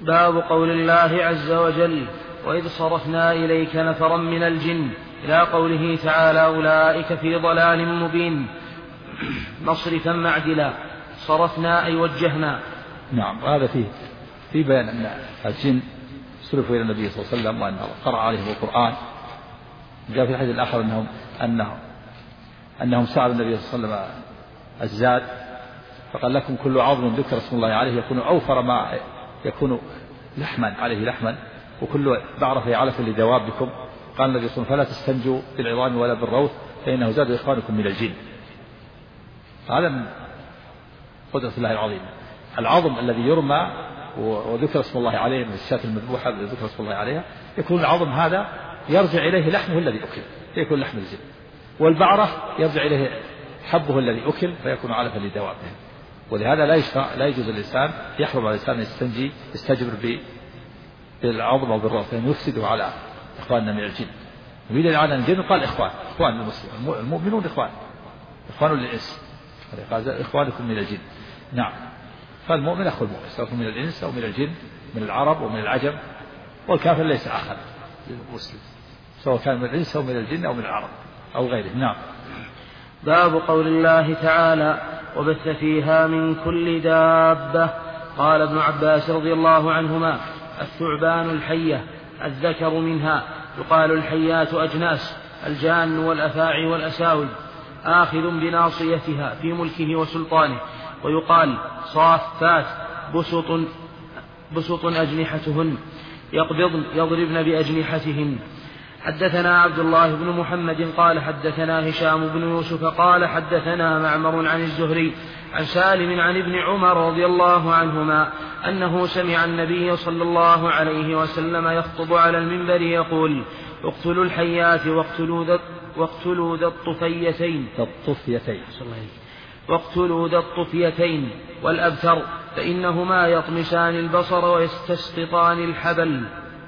باب قول الله عز وجل وإذ صرفنا إليك نفرا من الجن إلى قوله تعالى أولئك في ضلال مبين. مصرفا معدلا، صرفنا أي وجهنا. نعم. هذا في بيان أن الجن صرفوا إلى النبي صلى الله عليه وسلم وأنه قرأ عليهم القرآن. جاء في الحديث الآخر أنهم سألوا النبي صلى الله عليه وسلم الزاد فقال لكم كل عظم ذكر اسم الله عليه يكون أوفر ما يكون لحما عليه لحما وكل بعرة علف لدوابكم. قال النبي صلى الله عليه وسلم فلا تستنجوا بالعظام ولا بالروث فإنه زاد إخوانكم من الجن. هذا من قدرة الله العظيمة. العظم الذي يرمى وذكر اسم الله عليه من الشاة المذبوحة ذكر اسم الله عليها يكون العظم هذا يرجع إليه لحمه الذي أكل فيكون لحم الجن، والبعرة يرجع إليه حبه الذي أكل فيكون علفا لدوابه. ولهذا لا يجوز الإنسان يحرم على الإنسان يستجبر بالعظم أو بالروث فإنه يفسده على إخواننا من الجن. وإذا الآن الجن قال إخوان المسلمين المؤمنون إخوان للإنس قال إخوانكم من الجن. نعم. فالمؤمن أخو المؤمن سواء من الإنس أو من الجن من العرب ومن العجم، والكافر ليس أخا للمسلم سواء كان من الإنس أو من الجن أو من العرب أو غيره. نعم. باب قول الله تعالى وبث فيها من كل دابة. قال ابن عباس رضي الله عنهما الثعبان الحية الذكر منها، يقال الحيات أجناس الجان والأفاعي والأساود آخذ بناصيتها في ملكه وسلطانه، ويقال صافات بسط أجنحتهن يضربن بأجنحتهن. حدثنا عبد الله بن محمد قال حدثنا هشام بن يوسف قال حدثنا معمر عن الزهري عن سالم عن ابن عمر رضي الله عنهما أنه سمع النبي صلى الله عليه وسلم يخطب على المنبر يقول اقتلوا الحيات واقتلوا ذا الطفيتين والأبتر فإنهما يطمسان البصر ويستسقطان الحبل.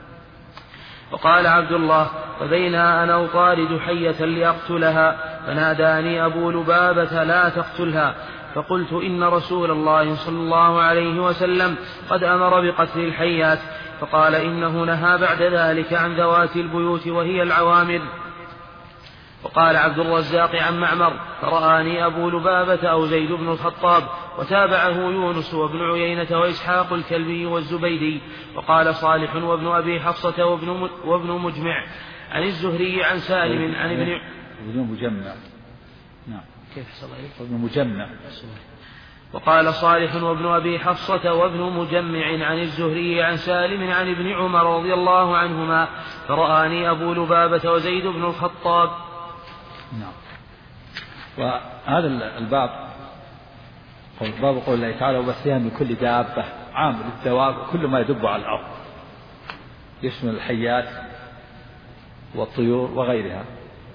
وقال عبد الله فبين أنا أطارد حية لأقتلها فناداني أبو لبابة لا تقتلها، فقلت إن رسول الله صلى الله عليه وسلم قد أمر بقتل الحيات، فقال إنه نهى بعد ذلك عن ذوات البيوت وهي العوامر. وقال عبد الرزاق عن معمر فرآني أبو لبابة أو زيد بن الخطاب، وتابعه يونس وابن عيينة وإسحاق الكلبي والزبيدي. وقال صالح وابن أبي حفصة وابن مجمع عن الزهري عن سالم عن ابن مجمع. نعم. كيف ابن مجمع. وقال صالح وابن أبي حفصة وابن مجمع عن الزهري عن سالم عن ابن عمر رضي الله عنهما فرآني أبو لبابة وزيد بن الخطاب. نعم. وهذا الباب باب قول الله تعالى وبثها من كل دابة عام للدواب كل ما يدب على الأرض يشمل الحيات والطيور وغيرها.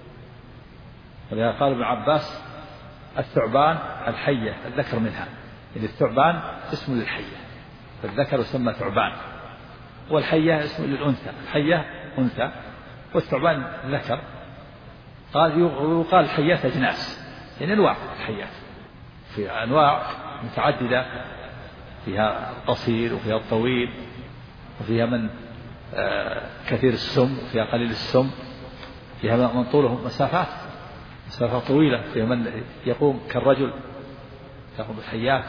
ولهذا قال ابن عباس الثعبان الحية الذكر منها، يعني الثعبان اسم للحية فالذكر يسمى ثعبان، والحية اسم للأنثى الحية أنثى والثعبان ذكر. ويقال الحيات أجناس يعني أنواع الحيات، في أنواع متعددة فيها القصير وفيها الطويل وفيها من كثير السم وفيها قليل السم، فيها من طوله مسافات طويلة، فيها من يقوم كالرجل تأخذ الحيات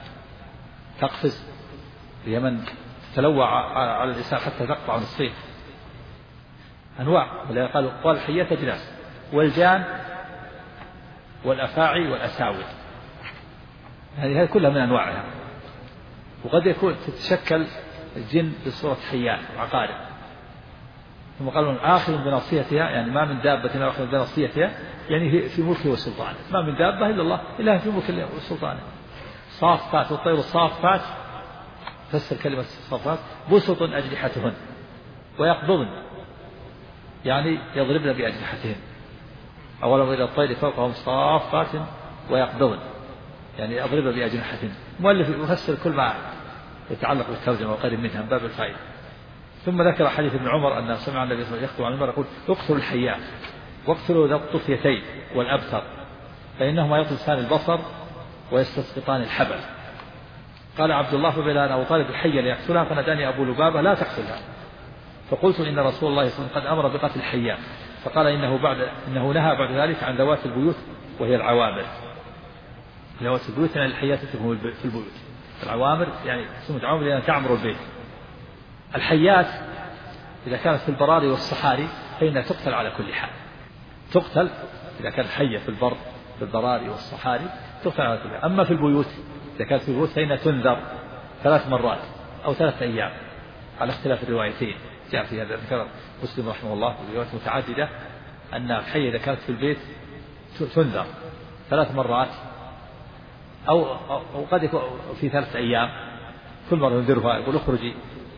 تقفز، فيها من تلوع على الإنسان حتى تقطع نصفين أنواع. ولا قال الحيات أجناس والجان والأفاعي والأساود، هذه كلها من أنواعها. وقد يكون تتشكل الجن بصورة حيات وعقارب. ثم قالوا آخذ بناصيتها يعني ما من دابة آخذ بناصيتها يعني في ملكه وسلطانه، ما من دابة إلا الله إلا في ملكه وسلطانه. صافات والطير الصافات فسر كلمة صافات بسط أجنحتهن ويقبضن يعني يضربن بأجنحتهن. أولا إلى الطير فوقهم صافات ويقبضن يعني أضربن بأجنحتهن. مؤلف يفسر كل ما يتعلق بالترجمة وقريب منها من باب الفائدة. ثم ذكر حديث ابن عمر أن سمع النبي صلى الله عليه وسلم يخطب عن المرء يقول اقتلوا الحيات واقتلوا ذا الطفيتين والأبتر فإنهما يطمسان البصر ويستسقطان الحبل. قال عبد الله فبدا أنا أطالب الحية ليقتلها فناداني أبو لبابة لا تقتلها، فقلت إن رسول الله صلى الله عليه وسلم قد أمر بقتل الحيات، فقال إنه نهى بعد ذلك عن ذوات البيوت وهي العوامر. ذوات البيوت يعني الحيات تكون في البيوت، العوامر يعني سمت عوامر لأنها تعمر البيت. الحيات إذا كانت في البراري والصحاري فإنها تقتل على كل حال، تقتل إذا كانت حية في البر في البراري والصحاري تقتل على كل حال. أما في البيوت إذا كانت في البيوت فإنها تنذر 3 مرات أو 3 أيام على اختلاف الروايتين. جاء في هذا ذكر مسلم رحمه الله في روايات متعددة أن الحية إذا كانت في البيت تنذر 3 مرات أو قد يكون في 3 أيام، كل مرة ينذرها يقول اخرجي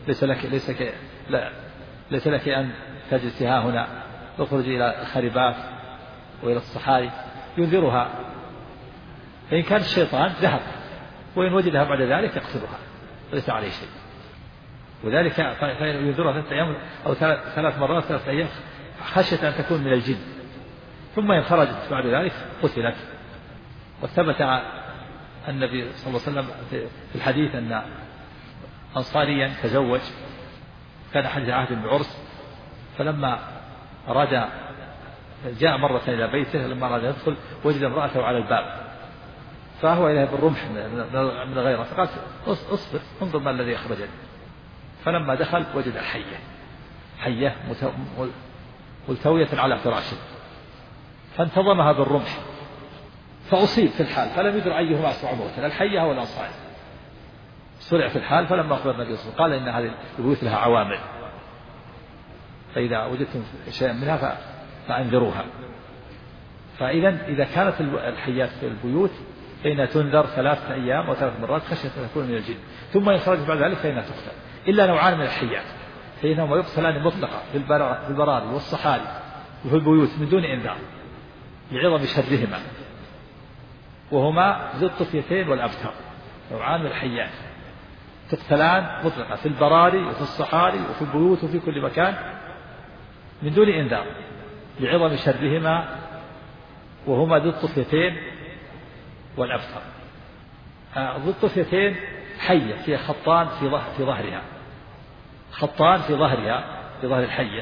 ليس لك أن تجلسي ها هنا، اخرجي إلى الخربات وإلى الصحاري، ينذرها. فإن كان الشيطان ذهب، وإن وجدها بعد ذلك يقتلها ليس عليه شيء. وذلك ينذرها 3 أيام أو 3 مرات 3 أيام خشية أن تكون من الجن، ثم إن خرجت بعد ذلك قتلت. وثبت النبي صلى الله عليه وسلم في الحديث أن أنصاريا تزوج، كان حديث عهد بعرس، فلما أراد جاء مرة إلى بيته، لما أراد يدخل وجد امرأته على الباب، فهو إليه بالرمح من غيره، فقال اصبر انظر ما الذي أخرجني. فلما دخل وجد حية ملتوية على فراشه، فانتظمها بالرمح فأصيب في الحال، فلم يدر أيهما أسرع موتا، الحية أو الأنصاري. سرع في الحال، فلما أخبر النبي صلى الله عليه وسلم قال إن هذه البيوت لها عوامل، فإذا وجدتم شيئا منها فأنذروها. إذا كانت الحيات في البيوت فإنها تنذر 3 أيام و3 مرات خشية أن تكون من الجن، ثم إن خرجت بعد ذلك فإنها تقتل. إلا نوعان من الحيات فإنهما يقتلان مطلقا في البراري والصحاري وفي البيوت من دون إنذار لعظم شرهما، وهما ذو الطفيتين والأبتر. نوعان من الحيات تقتلان مطلقا في البراري وفي الصحاري وفي البيوت وفي كل مكان من دون إنذار لعظم شرهما، وهما ذو الطفيتين والأبتر. ذو الطفيتين حية فيها خطان في ظهرها، خطان في ظهرها في ظهر الحية.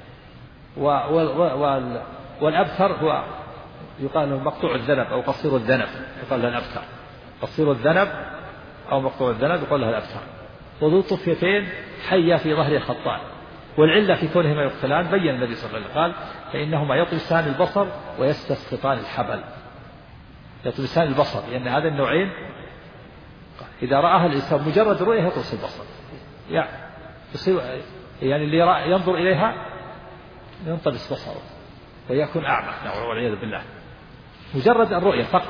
والأبتر هو يقال له مقطوع الذنب أو قصير الذنب، يقال له الأبتر. قصير الذنب أو مقطوع الذنب يقال له الأبتر. وذو الطفيتين حية في ظهر خطان. والعلة في كونهما يقتلان بين النبي صلى الله عليه وسلم قال فإنهما يطمسان البصر ويستسقطان الحبل. يطمسان البصر لأن هذا النوعين إذا رآها الإنسان مجرد رؤية يطمس البصر، يعني اللي ينظر إليها ينطمس بصره ويكون أعمى والعياذ بالله، مجرد الرؤية فقط.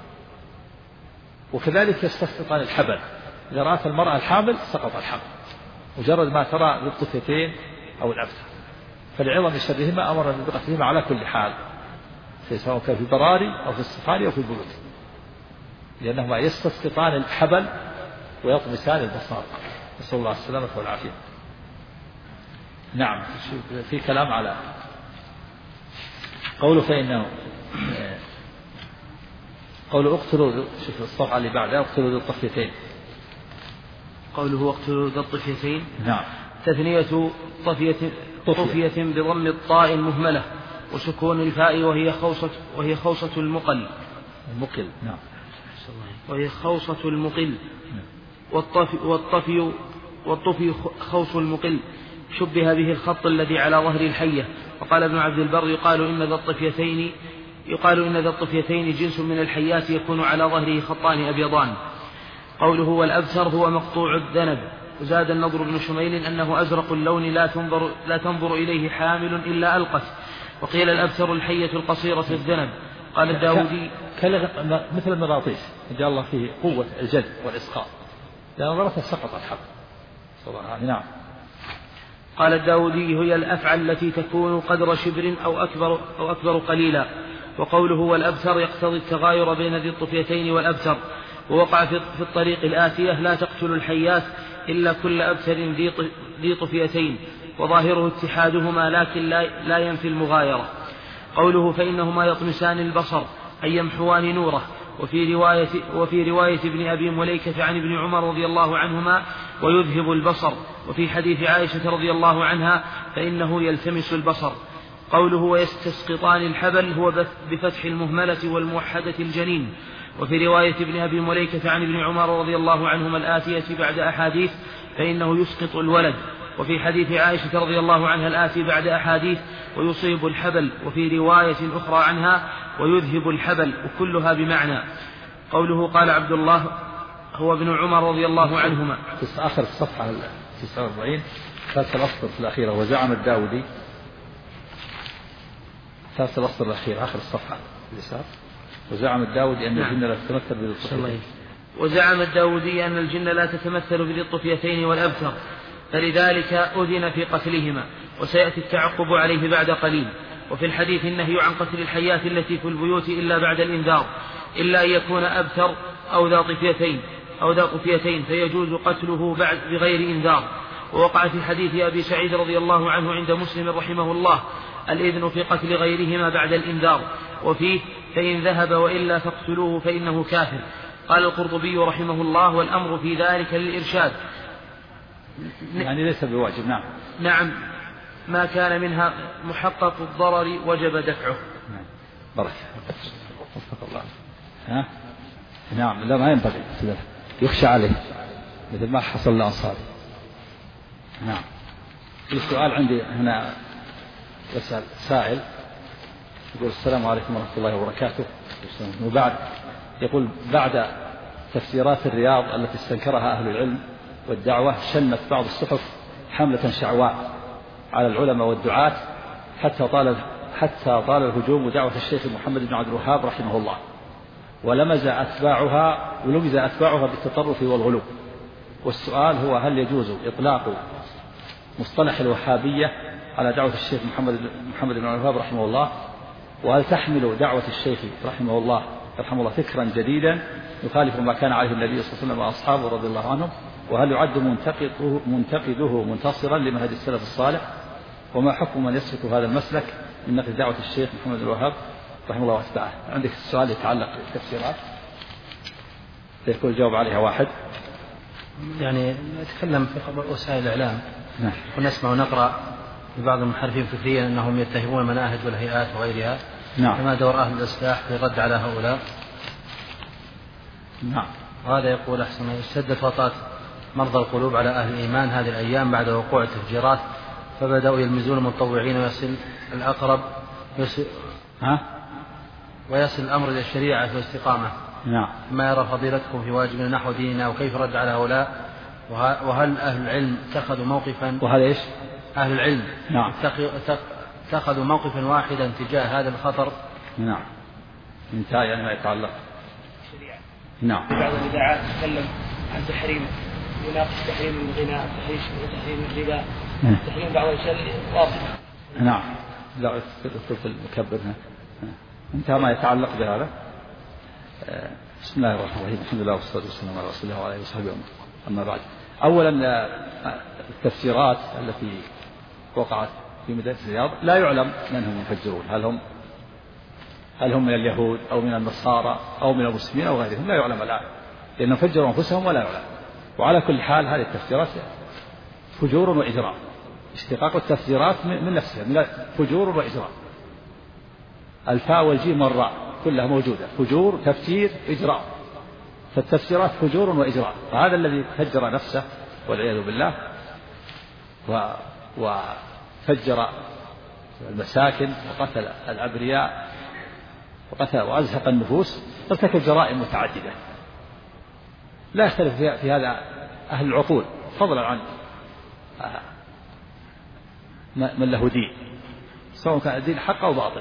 وكذلك يستسقطان الحبل، إذا رأت المرأة الحامل سقط الحبل مجرد ما ترى للطفيتين أو الأبتر. فلعظم شرهما أمر بقتلهما على كل حال، سواء كان في البراري أو في الصحاري أو في البيوت، لأنهما يستسقطان الحبل ويطمسان البصر. نسأل الله السلامة والعافية. نعم، في كلام على قوله فإنه قوله اقتلوا، شوف الصفحة اللي بعدها اقتلوا ذو الطفيتين. قوله اقتلوا ذو الطفيتين، نعم، تثنية طفية بضم الطاء المهملة وسكون الفاء وهي خوصة المقل. نعم، وهي خوصة المقل. والطفي خوص المقل، شبه به الخط الذي على ظهر الحية. وقال ابن عبد البر يقال إن ذا الطفيتين جنس من الحيات يكون على ظهره خطان أبيضان. قوله والأبتر هو مقطوع الذنب. وزاد النضر بن شميل أنه أزرق اللون لا تنظر إليه حامل إلا ألقت. وقيل الأبتر الحية القصيرة الذنب. قال الداودي مثل المغاطيس جاء الله فيه قوة الجذب والإسقاط، لأن نظرته سقط الحق. نعم. قال الداودي هي الأفعى التي تكون قدر شبر أو أكبر قليلا. وقوله والأبتر يقتضي التغاير بين ذي الطفيتين والأبتر. ووقع في الطريق الآتية لا تقتل الحيات إلا كل أبتر ذي طفيتين، وظاهره اتحادهما لكن لا ينفي المغايرة. قوله فإنهما يطمسان البصر أي يمحوان نوره، وفي رواية ابن أبي مليكة عن ابن عمر رضي الله عنهما ويذهب البصر. وفي حديث عائشة رضي الله عنها فإنه يلتمس البصر. قوله ويستسقطان الحبل هو بفتح المهملة والموحدة الجنين. وفي رواية ابن أبي مليكة عن ابن عمر رضي الله عنهما الآتية بعد أحاديث فإنه يسقط الولد. وفي حديث عائشة رضي الله عنها الآتي بعد أحاديث ويصيب الحبل. وفي رواية أخرى عنها ويذهب الحبل، وكلها بمعنى. قوله قال عبد الله هو ابن عمر رضي الله عنهما. في آخر الصفحة 49 ثالث الأسطر في الأخيرة وزعم الداودي. ثالث الأسطر الأخير آخر الصفحة اليسار وزعم الداودي أن الجن لا تتمثل بالطفيتين. وزعم الداودي أن الجن لا تتمثل بالطفيتين والأبتر، فلذلك أذن في قتلهما، وسيأتي التعقب عليه بعد قليل. وفي الحديث النهي عن قتل الحيات التي في البيوت إلا بعد الإنذار، إلا أن يكون أبتر أو ذا طفيتين فيجوز قتله بعد بغير إنذار. ووقع في حديث أبي سعيد رضي الله عنه عند مسلم رحمه الله الإذن في قتل غيرهما بعد الإنذار، وفيه فإن ذهب وإلا فاقتلوه فإنه كافر. قال القرطبي رحمه الله والأمر في ذلك للإرشاد، يعني ليس بواجب. نعم ما كان منها محقق الضرر وجب دفعه. بركة وفق الله. نعم لا ما ينبغي يخشى عليه مثل ما حصل للأنصاري. نعم. السؤال عندي هنا يسأل سائل يقول السلام عليكم ورحمة الله وبركاته. وبعد يقول بعد تفسيرات الرياض التي استنكرها أهل العلم والدعوة شنت بعض الصحف حملة شعواء على العلماء والدعاة حتى طال الهجوم دعوة الشيخ محمد بن عبد الوهاب رحمه الله، ولمز أتباعها بالتطرف والغلو. والسؤال هو هل يجوز إطلاق مصطلح الوهابية على دعوة الشيخ محمد بن عبد الوهاب رحمه الله؟ وهل تحمل دعوة الشيخ رحمه الله فكرا جديدا يخالف ما كان عليه النبي صلى الله عليه وسلم وأصحابه رضي الله عنهم؟ وهل يعد منتقده منتصرا لمنهج السلف الصالح؟ وما حكم من يسلك هذا المسلك من نقد دعوة الشيخ محمد بن الوهاب رحمه الله واتباعه؟ عندك السؤال يتعلق بالتفسيرات يكون الجواب عليها واحد. يعني نتكلم في وسائل الإعلام ونسمع ونقرأ لبعض المنحرفين فكريا أنهم يتهمون المناهج والهيئات وغيرها. فما دور أهل الإصلاح في الرد على هؤلاء؟ وهذا يقول أحسن اشتدت وطأة مرضى القلوب على أهل الإيمان هذه الأيام بعد وقوع التفجيرات، فبدأوا يلمزون المتطوعين ويصل الأقرب ويصل الأمر إلى الشريعة والاستقامة. ما يرى فضيلتكم في واجبنا نحو ديننا وكيف رد على هؤلاء؟ وهل أهل العلم اتخذوا موقفا؟ وهل إيش؟ أهل العلم اتخذوا موقفا واحدا تجاه هذا الخطر؟ انتهى يعني ما يتعلق. بعض الإذاعات تتكلم عن تحريم يناقش تحريم الغناء تحريم الربا تحريم بعض الأشياء واضحة. لا قلت المكبر انتهى ما يتعلق بهذا. بسم الله الرحمن الرحيم. الحمد لله والصلاة والسلام على رسول الله وعلى آله وصحبه أما بعد. أولا التفسيرات التي وقعت في مدارس الرياض لا يعلم من هم المفجرون، هل هم من اليهود أو من النصارى أو من المسلمين أو غيرهم، لا يعلم الآن لأنهم فجروا أنفسهم ولا يعلم. وعلى كل حال هذه التفسيرات فجور وإجرام، اشتقاق التفسيرات من نفسها من فجور وإجرام. الفاء والجيم والراء كلها موجودة، فجور تفسير إجرام، فالتفسيرات فجور وإجرام. فهذا الذي فجر نفسه والعياذ بالله وفجر المساكن وقتل الأبرياء وأزهق النفوس ارتكب جرائم متعددة لا يختلف في هذا أهل العقول، فضلا عن من له دين سواء كان الدين حق أو باطل.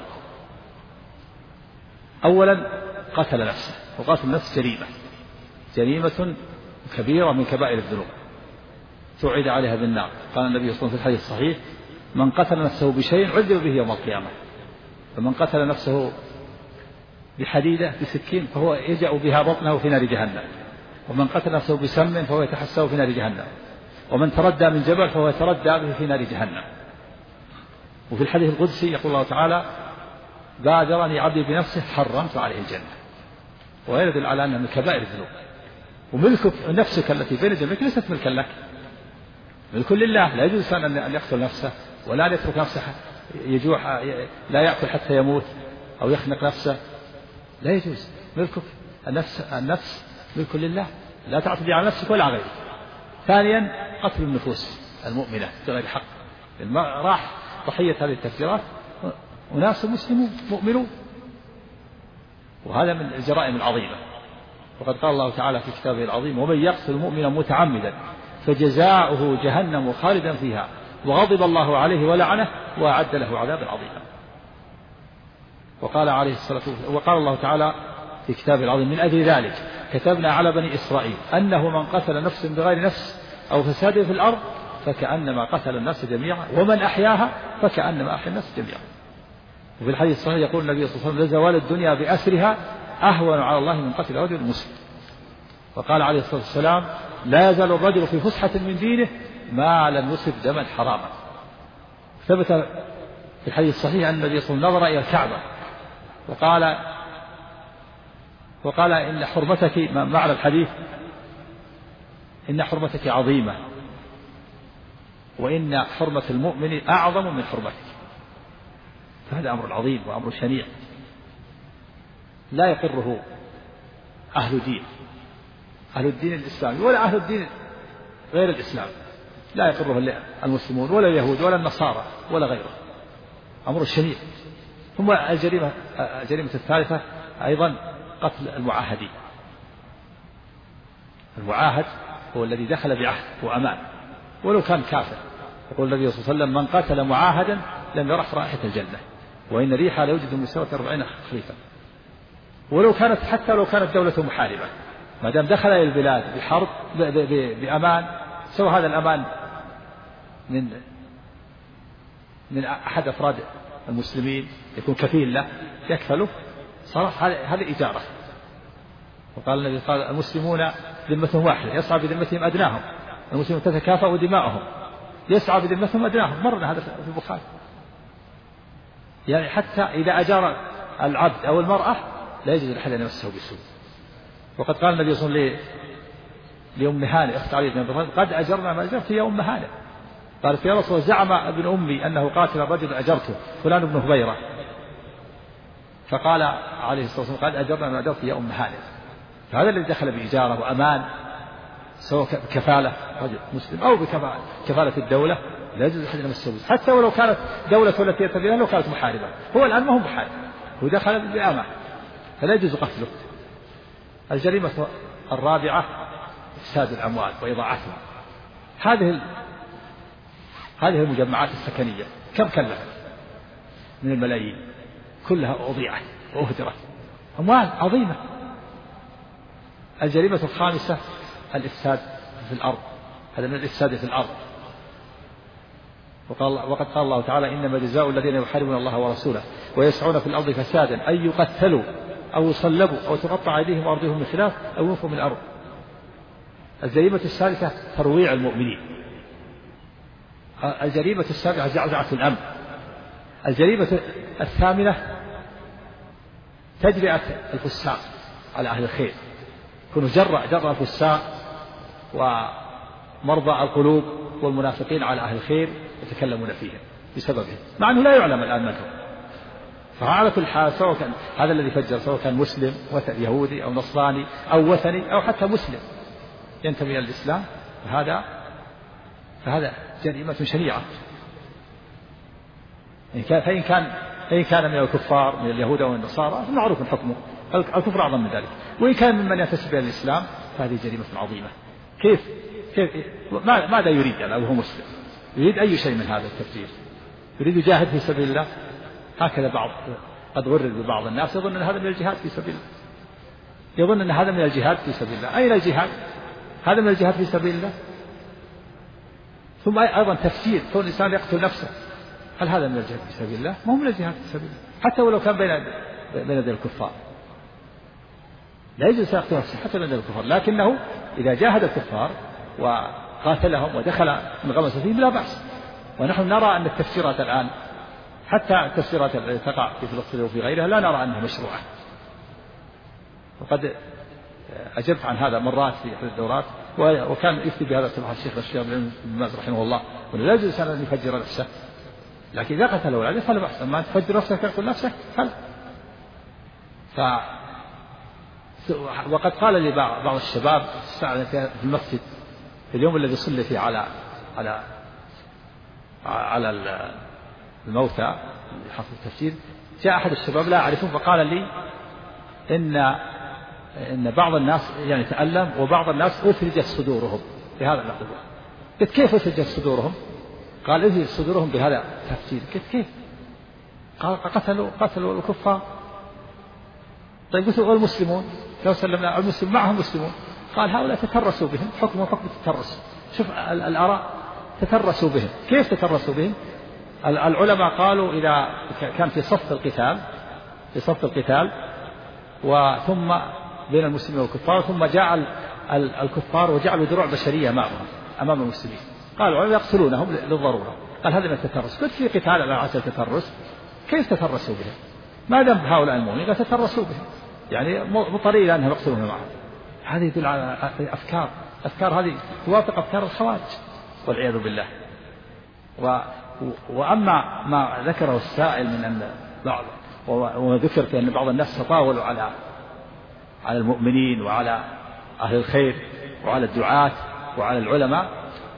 أولا قتل نفسه، وقتل النفس جريمة كبيرة من كبائر الذنوب توعد عليها بالنار. قال النبي صلى الله عليه وسلم في الحديث الصحيح: من قتل نفسه بشيء عذب به يوم القيامة. فمن قتل نفسه بحديدة بسكين فهو يجأ بها بطنه في نار جهنم، ومن قتل نفسه بسم فهو يتحسه في نار جهنم، ومن تردى من جبل فهو يتردى به في نار جهنم. وفي الحديث القدسي يقول الله تعالى: بادرني عبدي بنفسه حرمت عليه الجنة. ويدل على أنها من كبائر الذنوب. وملكك نفسك التي بين جنبك ليست ملكا لك، ملك لله. لا يجوز أن يقتل نفسه ولا أن يترك نفسه يجوع، لا يأكل حتى يموت أو يخنق نفسه، لا يجوز. ملكك النفس ملك لله، لا تعتدي على نفسك ولا غيرك. ثانيا قتل النفوس المؤمنة بغير حق، راح ضحية هذه التفجيرات وناس مسلمون مؤمنون، وهذا من الجرائم العظيمة. وقد قال الله تعالى في كتابه العظيم: ومن يقتل مؤمنا متعمدا فجزاؤه جهنم خالدا فيها وغضب الله عليه ولعنه وأعد له عذابا عظيما. وقال عليه الصلاة والسلام، وقال الله تعالى في كتابه العظيم: من أجل ذلك كتبنا على بني إسرائيل أنه من قتل نفسا بغير نفس أو فساد في الأرض فكأنما قتل الناس جميعا ومن أحياها فكأنما أحيا الناس جميعا. وفي الحديث الصحيح يقول النبي صلى الله عليه وسلم: لزوال الدنيا بأسرها أهون على الله من قتل رجل مسلم. وقال عليه الصلاة والسلام: لا يزال الرجل في فسحة من دينه ما لم يصب دما حراما. ثبت في الحديث الصحيح أن النبي صلى الله عليه وسلم نظر إلى الكعبة وقال إن حرمتك، معنى الحديث إن حرمتك عظيمة وإن حرمة المؤمن أعظم من حرمتك. فهذا أمر عظيم وأمر شنيع لا يقره أهل الدين الإسلامي ولا أهل الدين غير الإسلام، لا يقره المسلمون ولا اليهود ولا النصارى ولا غيره، أمر شنيع. ثم الجريمة الثالثة أيضا قتل المعاهدين. المعاهد هو الذي دخل بعهد وأمان ولو كان كافر. يقول النبي صلى الله عليه وسلم: من قتل معاهدا لم يرح رائحة الجنة وإن ريحها ليوجد من مسيرة 40 خريفا. حتى لو كانت دولة محاربة، ما دام دخل إلى البلاد بحرب بأمان، سواء هذا الأمان من أحد أفراد المسلمين يكون كفيل له يكفله، صراحة هذه إجارة. وقال النبي قال: المسلمون ذمتهم واحدة يسعى بذمتهم أدناهم، المسلمون تتكافأ دماؤهم يسعى بذمتهم أدناهم. مرنا هذا في البخاري. يعني حتى إذا أجار العبد أو المرأة لا يجوز لأحد أن يمسه بسوء. وقد قال النبي صلى الله عليه وسلم لأم هانئ أخت علي بن أبي طالب: قد أجرنا ما أجرت يا أم هانئ. قالت: يا رسول الله، زعم ابن أمي أنه قاتل الرجل أجرته فلان بن هبيرة. فقال عليه الصلاة والسلام: قد أجرنا ما أجرت يا أم هانئ. فهذا الذي دخل بإجارة وأمان، سواء بكفالة رجل مسلم أو بكفالة الدولة، لا يجوز أحد يمسه، حتى ولو كانت دولة التي يتبعها لو كانت محاربة. هو الآن ما هو محارب، هو دخل بأمان، فلا يجوز قتله. الجريمة الرابعة إفساد الأموال وإضاعتها. هذه المجمعات السكنية كم كلفت من الملايين، كلها أضيعت وأهدرت، أموال عظيمة. الجريمة الخامسة الإفساد في الأرض، هذا من الإفساد في الأرض. وقد قال الله تعالى: إنما جزاء الذين يحاربون الله ورسوله ويسعون في الأرض فسادا أن يقتلوا أو يصلبوا أو تقطع أيديهم وأرجلهم من خلاف أو ينفوا من الأرض. الجريمة الثالثة ترويع المؤمنين. الجريمة السابعة زعزعة الأمن. الجريمة الثامنة تجرئة الفساق على أهل الخير، يكونوا جرأ الفساق ومرضى القلوب والمنافقين على أهل الخير يتكلمون فيهم بسببهم، مع أنه لا يعلم الآن من هم. فعلى كل حال، سواء كان هذا الذي فجر سواء كان مسلم يهودي أو نصراني أو وثني أو حتى مسلم ينتمي إلى الإسلام، فهذا جريمة شنيعة. فإن كان من الكفار من اليهود أو النصارى فمعروف حكمه، الكفر أعظم من ذلك. وإن كان ممن ينتسب إلى الإسلام فهذه جريمة عظيمة. كيف ماذا يريد يعني وهو مسلم؟ يريد أي شيء من هذا التفجير؟ يريد يجاهد في سبيل الله؟ هكذا قد غرر ببعض الناس يظن أن هذا من الجهاد في سبيل الله، يظن أن هذا من الجهاد في سبيل الله. أين الجهاد؟ هذا من الجهاد في سبيل الله. ثم أيضا تفسير كون الإنسان يقتل نفسه، هل هذا من الجهاد في سبيل الله؟ ما هو من الجهاد في سبيل الله، حتى ولو كان بين يدي الكفار. لا يجوز يقتل نفسه حتى بين يدي الكفار، لكنه إذا جاهد الكفار وقاتلهم ودخل انغمس فيهم لا بأس. ونحن نرى أن التفسيرات الآن، حتى التفسيرات التي تقع في فلسطين وفي غيرها، لا نرى أنها مشروعة. وقد أجبت عن هذا مرات في أحد الدورات، وكان يفتي بهذا سماحة الشيخ الشيخ بن باز رحمه الله، وأنه لا يجوز أن يفجر نفسه، لكن إذا قتل أولاده فلا بأس، أما أن تفجر نفسك تقتل نفسك فلا. وقد قال لي بعض الشباب في المسجد في اليوم الذي صلي فيه على الموتى حفظ التفسير، جاء أحد الشباب لا أعرفه فقال لي إن بعض الناس يعني تألم وبعض الناس أثلجت صدورهم بهذا اللفظ. قلت كيف أثلجت صدورهم؟ قال أثلجت صدورهم بهذا التفسير. قلت كيف؟ قال قتلوا الكفار. طيب قلت والمسلمون لو سلمنا المسلم معهم مسلمون؟ قال هؤلاء تترسوا بهم، حكم التترس. شوف الآراء، تترسوا بهم. كيف تترسوا بهم؟ العلماء قالوا إذا كان في صف القتال وثم بين المسلمين والكفار، ثم جاء الكفار وجعلوا دروع بشرية معهم أمام المسلمين، قالوا يقتلونهم للضرورة. قال هذا من التترس. قلت في قتال على عسى التترس، كيف تترسوا بهم؟ ما دام هؤلاء المؤمنين تترسوا بهم، يعني مضطرين إلى أنهم يقتلون معهم. هذه يدل على أفكار هذه توافق أفكار الخوارج والعياذ بالله. وأما ما ذكره السائل من أن وذكر في أن بعض الناس تطاولوا على المؤمنين وعلى أهل الخير وعلى الدعاة وعلى العلماء،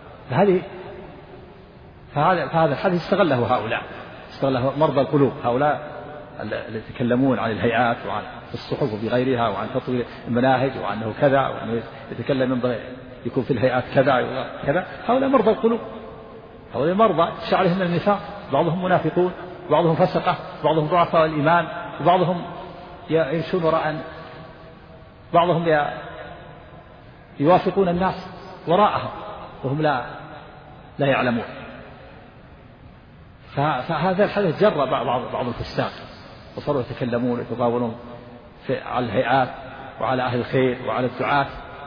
فهذا الحديث استغله مرضى القلوب، هؤلاء اللي يتكلمون عن الهيئات وعن الصحف وبغيرها وعن تطوير المناهج وعنه كذا، وأنه يتكلم يكون في الهيئات كذا. هؤلاء مرضى القلوب، هؤلاء مرضى شعرهم من النفاق، بعضهم منافقون، بعضهم فسقة، بعضهم ضعفاء الإيمان، وبعضهم يمشون وراء، بعضهم يوافقون الناس وراءهم وهم لا يعلمون. فهذا الحديث جرى بعض الفساق وصاروا يتكلمون ويتطاولون على الهيئات وعلى أهل الخير وعلى الدعاة.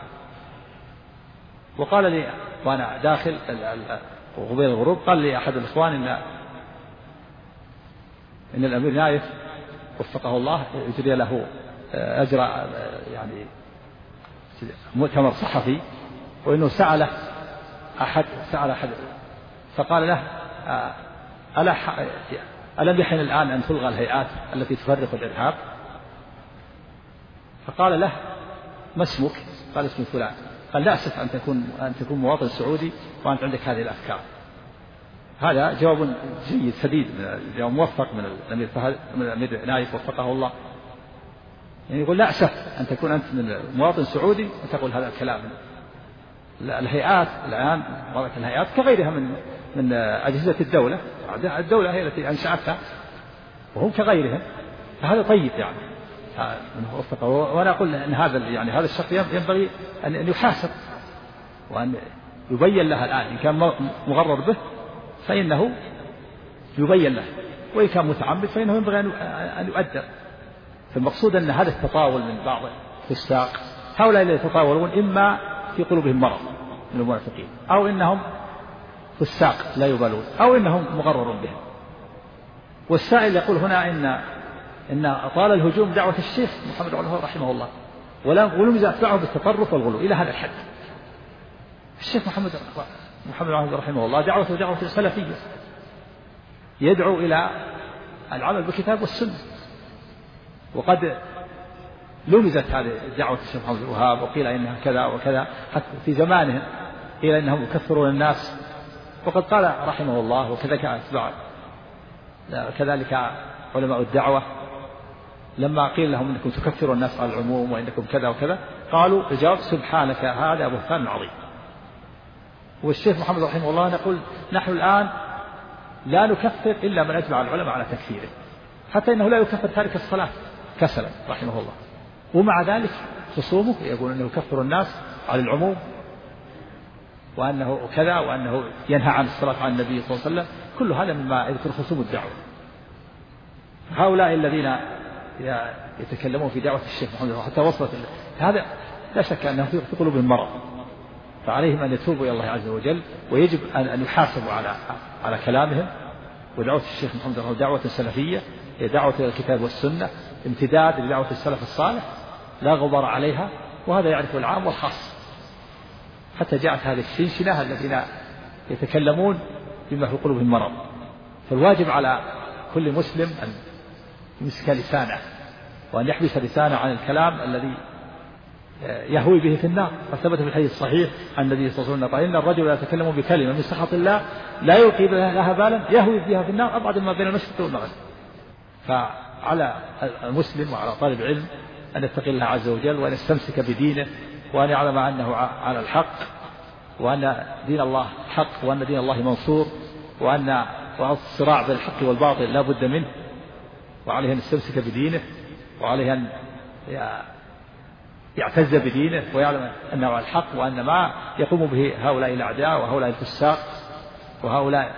وقال لي وأنا داخل قبيل الغروب، قال لي أحد الإخوان إن الأمير نايف وفقه الله يجري له أجرى يعني مؤتمر صحفي، وإنه سأل أحد فقال له ألم يحن الآن أن تلغى الهيئات التي تفرق الإرهاب؟ فقال له ما اسمك؟ قال اسمي فلان. قال لا أسف أن تكون مواطن سعودي وأنت عندك هذه الأفكار. هذا جواب جيد سديد، جواب موفق من الأمير فهد، من الأمير نايف وفقه الله. يعني يقول لا أسف أن تكون أنت من مواطن سعودي وتقول هذا الكلام. الهيئات الآن الهيئات كغيرها من أجهزة الدولة هي التي أنشأتها وهم كغيرهم، فهذا طيب يعني وفقه. وأنا أقول أن هذا الشخص ينبغي أن يحاسب وأن يبين له الآن، إن كان مغرر به فإنه يبين له، وإن كان متعمد فإنه ينبغي أن يؤدب. فالمقصود أن هذا التطاول من بعض الفساق، هؤلاء الذين يتطاولون إما في قلوبهم مرض من المنافقين، أو إنهم فساق لا يبالون، أو إنهم مغرر بهم. والسائل يقول هنا إن طال الهجوم دعوة الشيخ محمد الوهاب رحمه الله، ولم يدفعه بالتطرف والغلو إلى هذا الحد. الشيخ محمد الوهاب رحمه الله دعوة سلفية، يدعو إلى العمل بالكتاب والسنة، وقد لمزت هذه دعوة الشيخ محمد الوهاب وقيل إنها كذا وكذا، حتى في زمانهم قيل إنهم يكفرون الناس. وقد قال رحمه الله وكذلك أتباع كذلك علماء الدعوة لما قيل لهم إنكم تكفرون الناس على العموم وإنكم كذا وكذا، قالوا الجواب سبحانك هذا بهتان عظيم. والشيخ محمد رحمه الله نقول نحن الآن لا نكفر إلا من أجمع العلماء على تكفيره، حتى إنه لا يكفر تارك الصلاة كسلا رحمه الله، ومع ذلك خصومه يقول أنه يكفر الناس على العموم وأنه كذا وأنه ينهى عن الصلاة على النبي صلى الله عليه وسلم. كل هذا مما يذكر خصوم الدعوة. هؤلاء الذين يتكلمون في دعوة الشيخ محمد حتى وصلت هذا لا شك أنه في قلوبهم مرض، فعليهم أن يتوبوا إلى الله عز وجل، ويجب أن يحاسبوا على كلامهم. ودعوة الشيخ محمد رحمه الله دعوة سلفية، هي دعوة إلى الكتاب والسنة، امتداد لدعوة السلف الصالح، لا غبار عليها، وهذا يعرف العام والخاص، حتى جاءت هذه الشنشنة الذين يتكلمون بما في قلوبهم مرض. فالواجب على كل مسلم أن يمسك لسانه وأن يحبس لسانه عن الكلام الذي يهوي به في النار. فثبت في الحديث الصحيح عن النبي صلى الله عليه وسلم قال: إن الرجل لا يتكلم بكلمة من سخط الله لا يلقي لها بالا يهوي بها في النار أبعد ما بين المشرق والمغرب. فعلى المسلم وعلى طالب العلم أن يتقي الله عز وجل وأن يستمسك بدينه وأن يعلم أنه على الحق وأن دين الله حق وأن دين الله منصور وأن الصراع بين الحق والباطل لا بد منه، وعليه أن يستمسك بدينه وعليه أن يعتز بدينه ويعلم أنه على الحق وأن ما يقوم به هؤلاء الأعداء وهؤلاء الفساق وهؤلاء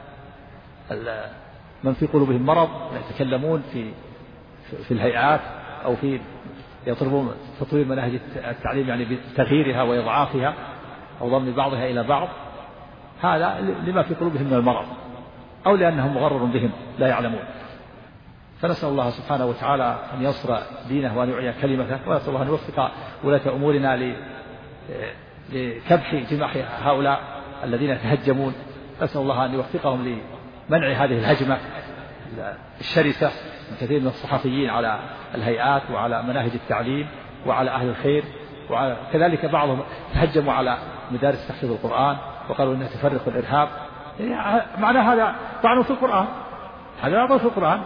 من في قلوبهم مرض يتكلمون في الهيئات أو في يطلبون تطوير مناهج التعليم يعني بتغييرها وإضعافها أو ضم بعضها إلى بعض، هذا لما في قلوبهم من المرض أو لأنهم مغرر بهم لا يعلمون. فنسأل الله سبحانه وتعالى أن ينصر دينه وأن يعلي كلمته، ونسأل الله أن يوفق ولاة أمورنا لكبح جماح هؤلاء الذين يتهجمون. نسأل الله أن يوفقهم لمنع هذه الهجمة الشرسة من كثير من الصحفيين على الهيئات وعلى مناهج التعليم وعلى أهل الخير، وكذلك بعضهم تهجموا على مدارس تحفيظ القرآن وقالوا إنها تفرق الإرهاب. معنى هذا طعن في القرآن، هذا لا في القرآن،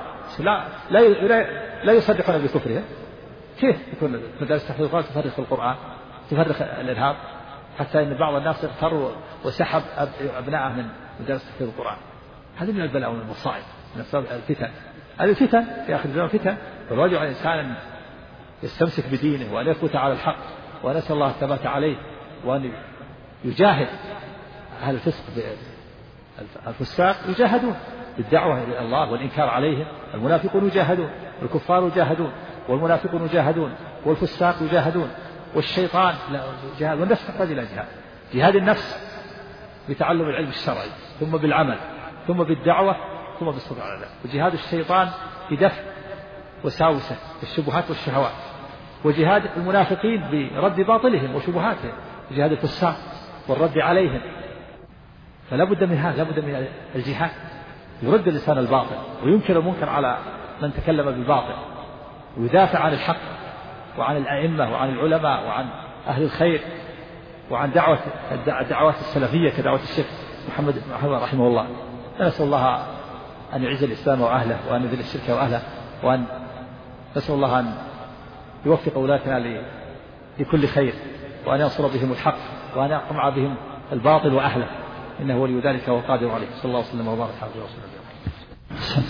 لا يصدقون بكفرهم. كيف يكون مدارس تحفيظ القرآن تفرق القرآن تفرق الإرهاب؟ حتى إن بعض الناس اغتروا وسحب أبنائه من مدارس تحفيظ القرآن. هذه من البلاء ومن المصائب، من أسباب الفتن. هذه الفتن في آخر الزمان فتن، فالواجب على الإنسان أن يستمسك بدينه وأن يثبت على الحق وأن يسأل الله الثبات عليه وأن يجاهد أهل الفسق. الفساق يجاهدون بالدعوة إلى الله والإنكار عليهم، المنافقون يجاهدون، الكفار يجاهدون، والمنافقون يجاهدون، والفساق يجاهدون، والشيطان يجاهد، والنفس تحتاج إلى جهاد النفس بتعلم العلم الشرعي ثم بالعمل ثم بالدعوة ثم بالصبر على ذلك، وجهاد الشيطان بدفع وساوسه الشبهات والشهوات، وجهاد المنافقين برد باطلهم وشبهاتهم، وجهاد الفساق والرد عليهم. فلا بد من هذا، لا بد من الجهاد، يرد اللسان الباطل وينكر المنكر على من تكلم بالباطل، ويدافع عن الحق وعن الأئمة وعن العلماء وعن أهل الخير وعن الدعوات السلفية كدعوة الشيخ محمد رحمه الله. نسأل الله أن يعز الإسلام وأهله وأن يذل الشرك وأهله، وأن نسأل الله أن يوفق ولاتنا لكل خير وأن ينصر بهم الحق وأن يقمع بهم الباطل وأهله، إنه ولي ذلك وقادر عليه. صلى الله وسلم وبارك على رسول الله.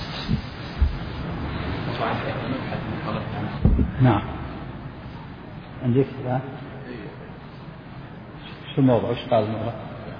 نعم عندك لا شو الموضوع؟ وش قال الموضوع؟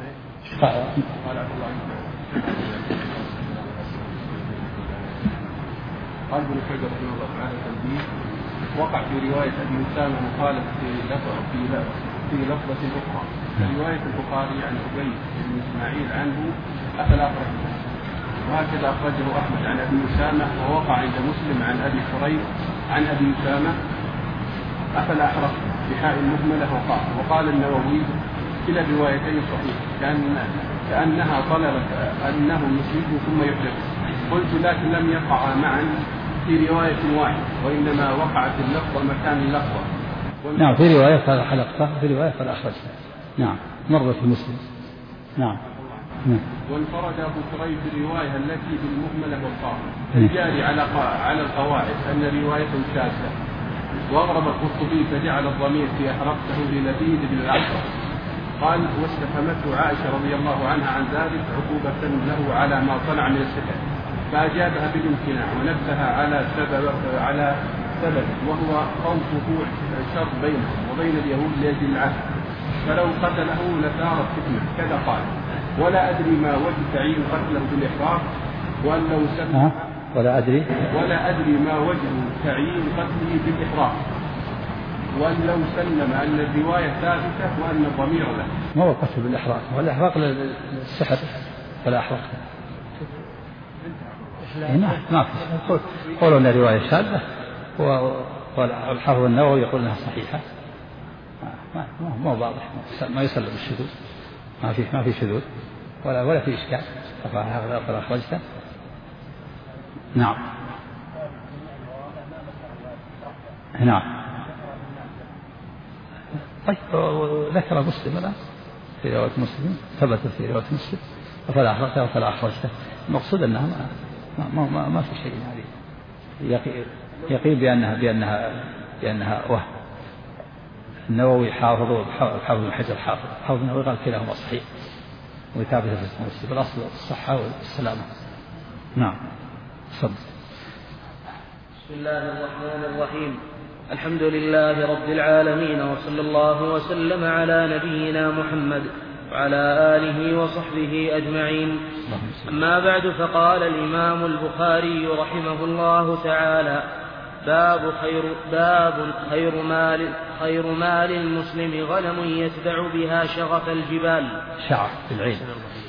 قال ابن حجر رحمه الله تعالى تنبيه: وقع في رواية أبي أسامة مخالف في لفظة أخرى. رواية البخاري عن أبي بن إسماعيل عنه أفلا أخرجه، وهكذا أخرجه أحمد عن أبي أسامة، ووقع عند مسلم عن أبي حريث عن أبي أسامة أفلا أحرقه بحاء مهملة. وقال النووي: كلا الروايتين صحيح، كأنها طلبت أنه يسيب ثم يحدث. قلت: لكن لم يقع معا في رواية واحدة، وإنما وقعت اللفظة مكان اللفظة. نعم، في رواية فلا حلقته، في رواية فلا أخرجته. نعم، مرة في مسلم. نعم. وانفرد أبو كريب بالرواية التي بالمهملة والقاف، الجاري على القواعد أن رواية شاذة. وأغرب القرطبي فجعل الضمير في أحرقته للبيد بن الأحرق. قال: واستفهمته عائشة رضي الله عنها عن ذلك عقوبة له على ما صنع من السحر، فأجابها بالامتناع ونبه على سبب وهو خوف وقوع الشر بينه وبين اليهود لأجل العهد، فلو قتله لثارت فتنة. كذا قال: ولا أدري ما وجه تعيين قتله بالإحراق، وأن لو سلم ولا أدري ما وجه تعيين قتله بالإحراق، وأن لو سلم أن الرواية ثابتة وأن الضمير له. ما هو القتل بالإحراق؟ والإحراق للسحر فلا أحرق. ما في قولوا أن الرواية شاذة والحافظ النووي يقول أنها صحيحة. ما واضح، ما يسلم الشذوذ، ما في شذوذ ولا في إشكال. فلا أخرجته. نعم. طيب ذكر مسلم الآن في رواية مسلم، ثبت في رواية مسلم فلا أخرجته وفلا أخرجته. المقصود أنها ما في شيء يعني يقين بأنها وهم. النووي حافظ وحافظ بن حجر حافظ النووي قال كلاهما صحيح وثابت في مسلم، الأصل الصحة والسلامة. نعم. صدق. بسم الله الرحمن الرحيم. الحمد لله رب العالمين، وصلى الله وسلم على نبينا محمد وعلى آله وصحبه أجمعين. أما بعد، فقال الإمام البخاري رحمه الله تعالى: باب خير مال المسلم غنم يتبع بها شغف الجبال. شعف بالعين.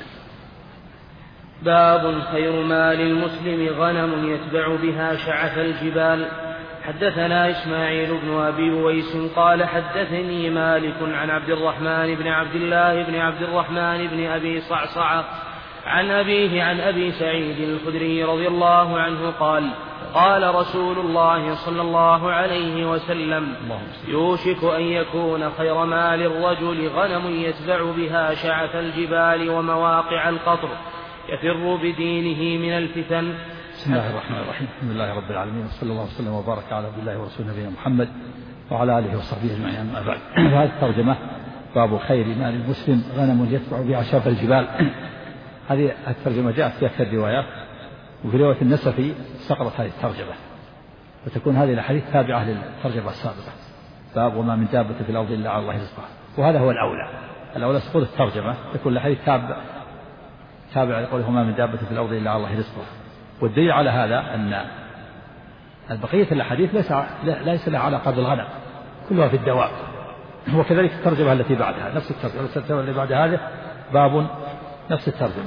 باب خير مال المسلم غنم يتبع بها شعف الجبال. حدثنا إسماعيل بن أبي أويس قال حدثني مالك عن عبد الرحمن بن عبد الله بن عبد الرحمن بن أبي صعصعة عن أبيه عن أبي سعيد الخدري رضي الله عنه قال: قال رسول الله صلى الله عليه وسلم: يوشك أن يكون خير مال الرجل غنم يتبع بها شعف الجبال ومواقع القطر يفر بدينه من الفتن. بسم الله الرحمن الرحيم. الحمد لله رب العالمين، وصلى الله وسلم وبارك على عبد الله ورسوله نبينا محمد وعلى آله وصحبه أجمعين. أما بعد، هذه الترجمة باب خير مال المسلم غنم يتبع بها شعف الجبال. هذه الترجمة جاءت في أكثر الروايات، وفي رواية النسفي سقطت هذه الترجمة، وتكون هذه الأحاديث تابعة للترجمة السابقة. باب وما من دابة في الأرض إلا على الله رزقها. وهذا هو الأولى سقوط الترجمة، تكون الأحاديث تابعة لقوله ما من دابة في الأرض إلا على الله رزقها. والدليل على هذا أن بقية الأحاديث ليس لها علاقة بالغنم، كلها في الدواب. وكذلك الترجمة التي بعدها نفس الترجمة التي بعد هذا باب نفس الترجمة،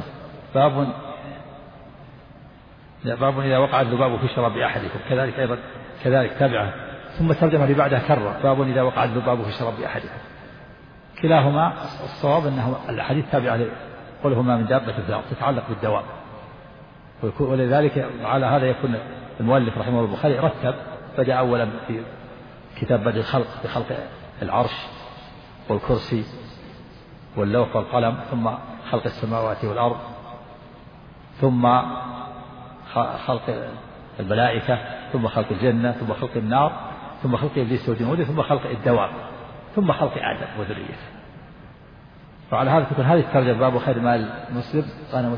باب إذا وقع الذباب في شراب أحدكم، كذلك أيضا تابعة. ثم الترجمة اللي بعدها كرر باب إذا وقع الذباب في شراب أحدكم. كلاهما الصواب أنه الأحاديث تابعة قوله ما من دابة في الأرض تتعلق بالدواب. ولذلك على هذا يكون المؤلف رحمه الله البخاري رتب، بدأ أولا في كتاب بدء الخلق بخلق العرش والكرسي واللوح والقلم، ثم خلق السماوات والأرض، ثم خلق الملائكة، ثم خلق الجنة، ثم خلق النار، ثم خلق إبليس وجنوده، ثم خلق الدواب، ثم خلق آدم وذريته. فعلى هذا تكون هذه الترجمة باب خير مال المسلم غنم.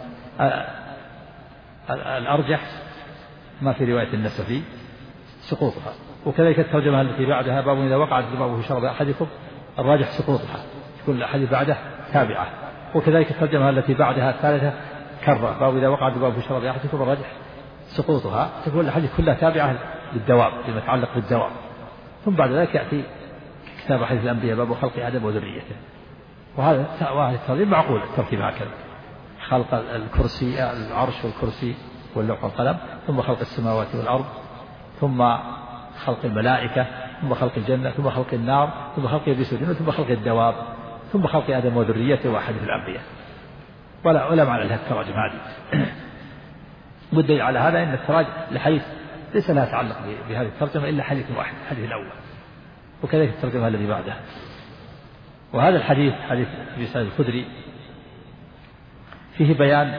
الأرجح ما في رواية النسفي سقوطها، وكذلك الترجمة التي بعدها باب إذا وقعت الذباب في شرب أحدكم، الراجح سقوطها، تكون الأحاديث بعده تابعة. وكذلك الترجمة التي بعدها الثالثة كرة باب إذا وقعت الذباب في شرب أحدكم، الراجح سقوطها، تكون الأحاديث كلها تابعة للدواب فيما يتعلق بالدواب. ثم بعد ذلك يأتي كتاب حديث الأنبياء باب خلق آدم وذريته. وهذا الترجمة معقول الترتيب هكذا: خلق الكرسي العرش والكرسي واللوح والقلم، ثم خلق السماوات والأرض، ثم خلق الملائكة، ثم خلق الجنة، ثم خلق النار، ثم خلق إبليس وجنوده، ثم خلق الدواب، ثم خلق آدم وذريته وحديث الأنبياء. ولا معنى لها التراجم هذه. والدليل على هذا أن الحديث ليس لها تعلق بهذه الترجمة إلا حديث واحد، الحديث الأول، وكذلك الترجمة الذي بعدها. وهذا الحديث حديث أبي سعيد الخدري فيه بيان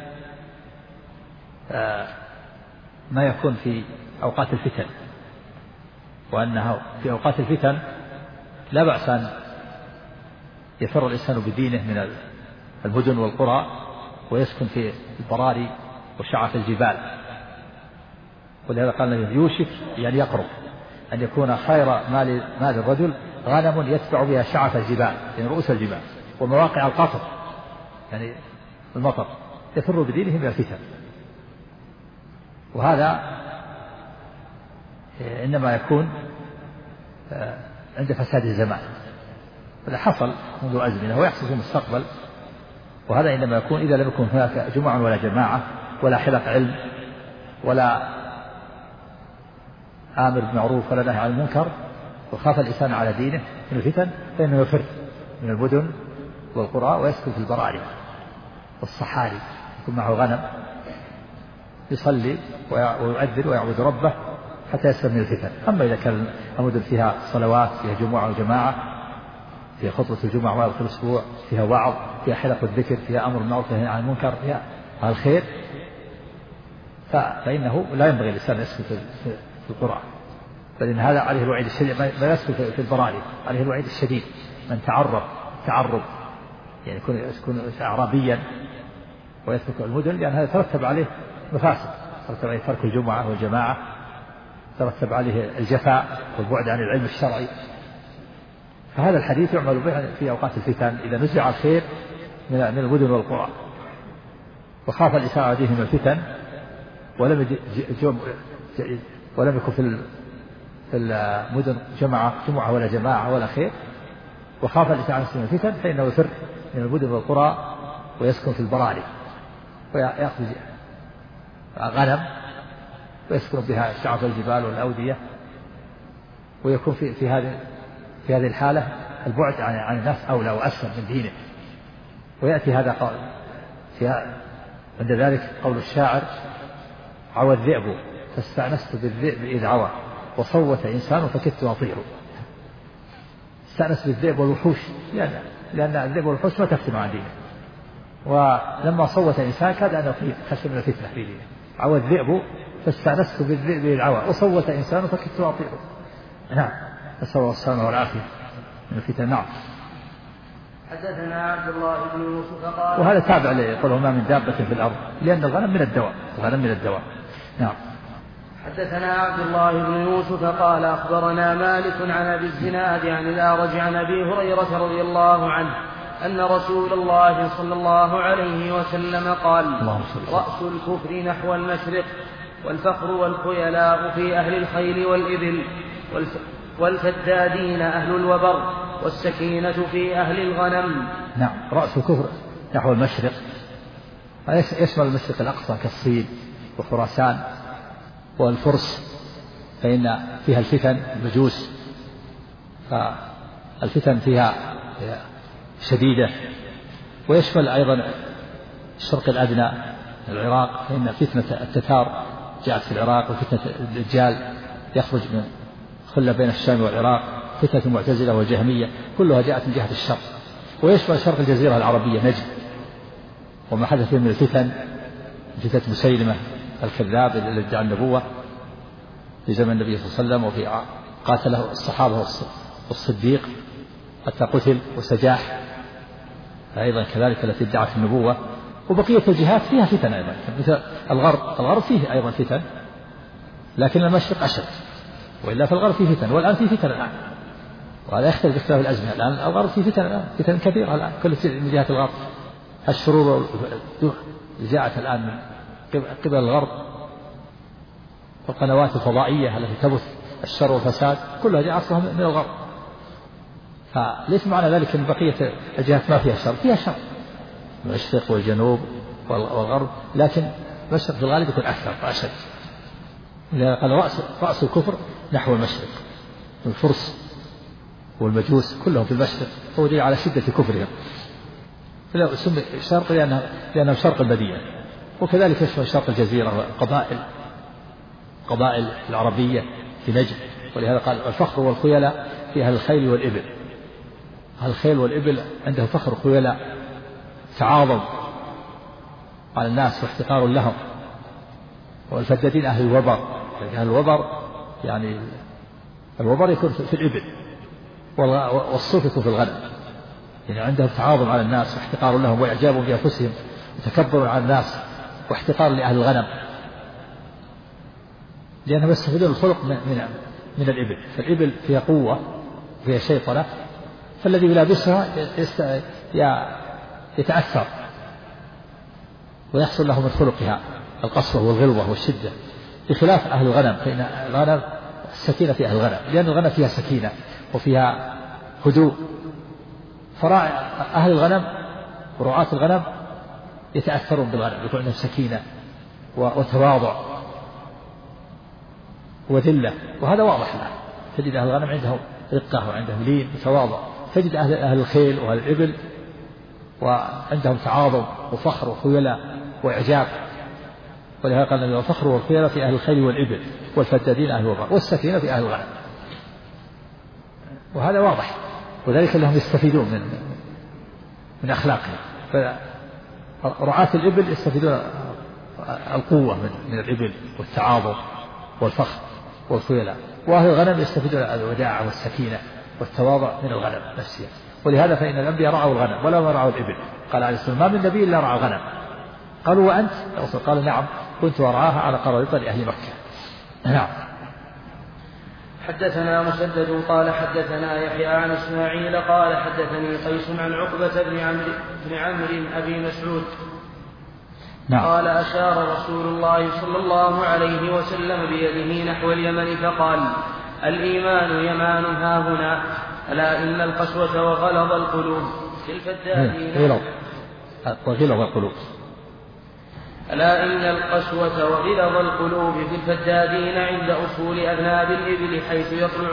ما يكون في أوقات الفتن، وأنه في أوقات الفتن لا بأس أن يفر الإنسان بدينه من المدن والقرى ويسكن في البراري وشعف الجبال. ولهذا قال النبي يوشك يعني يقرب أن يكون خير مال الرجل غنم يتبع بها شعف الجبال، يعني رؤوس الجبال ومواقع القطر، يعني المطر، يفر بدينه من الفتن. وهذا إنما يكون عند فساد الزمان، هذا حصل منذ أزمنة ويحصل في المستقبل. وهذا إنما يكون إذا لم يكن هناك جمع ولا جماعة ولا حلق علم ولا آمر بالمعروف ولا نهي عن المنكر وخاف الإنسان على دينه من الفتن فإنه يفر من المدن والقرى ويسكن في البراري والصحاري، يكون معه غنم يصلي ويؤذن ويعبد ربه حتى يسلم من الفتن. أما إذا كان المدن فيها صلوات، فيها جمعة وجماعة، فيها خطبة الجمعة مرة في الأسبوع، فيها وعظ، فيها حلقة الذكر، فيها أمر بالمعروف ونهي عن المنكر، فيها الخير، فإنه لا ينبغي الإنسان يسكن في القرى، بل إن هذا عليه الوعيد الشديد. ما يسكن في البراري عليه الوعيد الشديد. من تعرض يعني يكون أعرابيا ويترك المدن، لأن هذا ترتب عليه مفاسد، ترتب عليه ترك الجمعة والجماعة، ترتب عليه الجفاء والبعد عن العلم الشرعي. فهذا الحديث يعمل به في أوقات الفتن إذا نزع الخير من المدن والقرى. وخاف الإنسان على دينه من الفتن ولم يكن في المدن جمعة ولا جماعة ولا خير، وخاف الإنسان على دينه من الفتن فإنه يفر من المدن والقرى ويسكن في البراري ويأخذ غنم ويسكن بها شعب الجبال والأودية، ويكون في هذه الحالة البعد عن الناس أولى وأسلم من دينه. ويأتي هذا قول عند ذلك قول الشاعر: عوى الذئب فاستأنست بالذئب إذ عوى وصوت إنسان فكدت أطير. استأنس بالذئب والوحوش لأن الذئب والوحوش ما تفتن عن دينه، ولما صوت إنسان كاد أن يطير خشي من الفتنة في دينه. عوى الذئب فاستأنست بالذئب إذ عوى وصوت إنسان فكدت أطير. نعم، نسأل الله السلامة والعافية من الفتن. نعم. حدثنا عبد الله بن يوسف قال، وهذا تابع لقوله ما من دابة في الأرض، لأن الغنم من الدواء. نعم. حدثنا عبد الله بن يوسف قال أخبرنا مالك عن أبي الزناد عن الأعرج عن أبي هريرة رضي الله عنه أن رسول الله صلى الله عليه وسلم قال: رأس الكفر نحو المشرق، والفخر والخيلاء في أهل الخيل والإبل، والفدادين أهل الوبر، والسكينة في أهل الغنم. نعم، رأس الكفر نحو المشرق يشمل المشرق الأقصى كالصين وخراسان والفرس، فإن فيها الفتن المجوس، فالفتن فيها شديدة. ويشمل أيضا الشرق الأدنى العراق، فإن فتنة التتار جاءت في العراق، وفتنة الدجال يخرج من خلة بين الشام والعراق، فتنة المعتزلة والجهمية كلها جاءت من جهة الشرق. ويشمل شرق الجزيرة العربية نجد وما حدث من الفتن، فتنة مسيلمة الكذاب الذي ادعى النبوة في زمن النبي صلى الله عليه وسلم، وفي قاتله الصحابة والصديق حتى قتل، وسجاح أيضا كذلك التي ادعت النبوة. وبقية الجهات فيها فتن أيضا، مثل الغرب فيه أيضا فتن، لكن المشرق أشد، وإلا في الغرب فيه فتن، والآن فيه فتن الآن، وهذا يختلف باختلاف الأزمنة. الآن الغرب فيه فتن الآن، فتن كثيرة الآن كل من جهة الغرب. الشرور جاءت الآن من قبل الغرب، والقنوات الفضائية التي تبث الشر والفساد كلها جاءت من الغرب. فليس معنى ذلك أن بقية الجهات ما فيها شر، فيها شر، المشرق والجنوب والغرب، لكن المشرق في الغالب يكون أكثر وأشد. قال رأس الكفر نحو المشرق، الفرس والمجوس كلهم في المشرق، هو دليل على شدة كفرهم. سمي شرق لأنهم شرق المدينة، وكذلك يشمل شرق الجزيرة قبائل العربية في نجد. ولهذا قال: الفخر والخيلاء في أهل الخيل والإبل. أهل الخيل والإبل عنده فخر وخيلاء، تعاظم على الناس واحتقار لهم. والفدادين أهل الوبر، أهل الوبر يعني الوبر يكون في الإبل، والصوف يكون في الغنم، يعني عندهم تعاظم على الناس واحتقار لهم وإعجاب بأنفسهم وتكبر على الناس واحتقار لأهل الغنم، لأنهم يستفيدون الخلق من الإبل. فالإبل فيها قوة وفيها شيطنة، فالذي يلابسها يتأثر ويحصل له من خلقها القسوة والغلظة والشدة، بخلاف أهل الغنم، فإن الغنم السكينة في أهل الغنم، لأن الغنم فيها سكينة وفيها هدوء. فراعي أهل الغنم ورعاة الغنم يتأثرون بالغنم، يكون عندهم سكينة وتواضع. وذلة، وهذا واضح له. تجد أهل الغنم عندهم رقة وعندهم لين وتواضع، تجد أهل الخيل وأهل الإبل وعندهم تعاظم وفخر وخيلاء وإعجاب. ولهذا قال النبي: الفخر والخيلاء في أهل الخيل والإبل، والفدادين أهل الغنم، والسكينة في أهل الغنم. وهذا واضح، وذلك أنهم يستفيدون من أخلاقهم. فرعاة الإبل يستفيدون القوة من الإبل والتعاظم والفخر والخيلاء، وأهل الغنم يستفيدون الوداعة والسكينة والتواضع من الغنم نفسها. ولهذا فإن الأنبياء رعوا الغنم ولا رعوا الإبل. قال عليه الصلاة والسلام: ما من نبي إلا رعى الغنم. قالوا: وأنت؟ قال: نعم، كنت أرعاها على قراريط لأهل مكة. نعم. حدثنا مسدد قال حدثنا يحيى عن إسماعيل قال حدثني قيس عن عقبة بن عمرو أبي مسعود نعم. قال: أشار رسول الله صلى الله عليه وسلم بيده نحو اليمن فقال: الإيمان يمان هاهنا، ألا إن القسوة وغلظ القلوب في الفدادين وغلظ القلوب، ألا إن القسوة وغلظ القلوب في الفدادين عند أصول أذناب الإبل حيث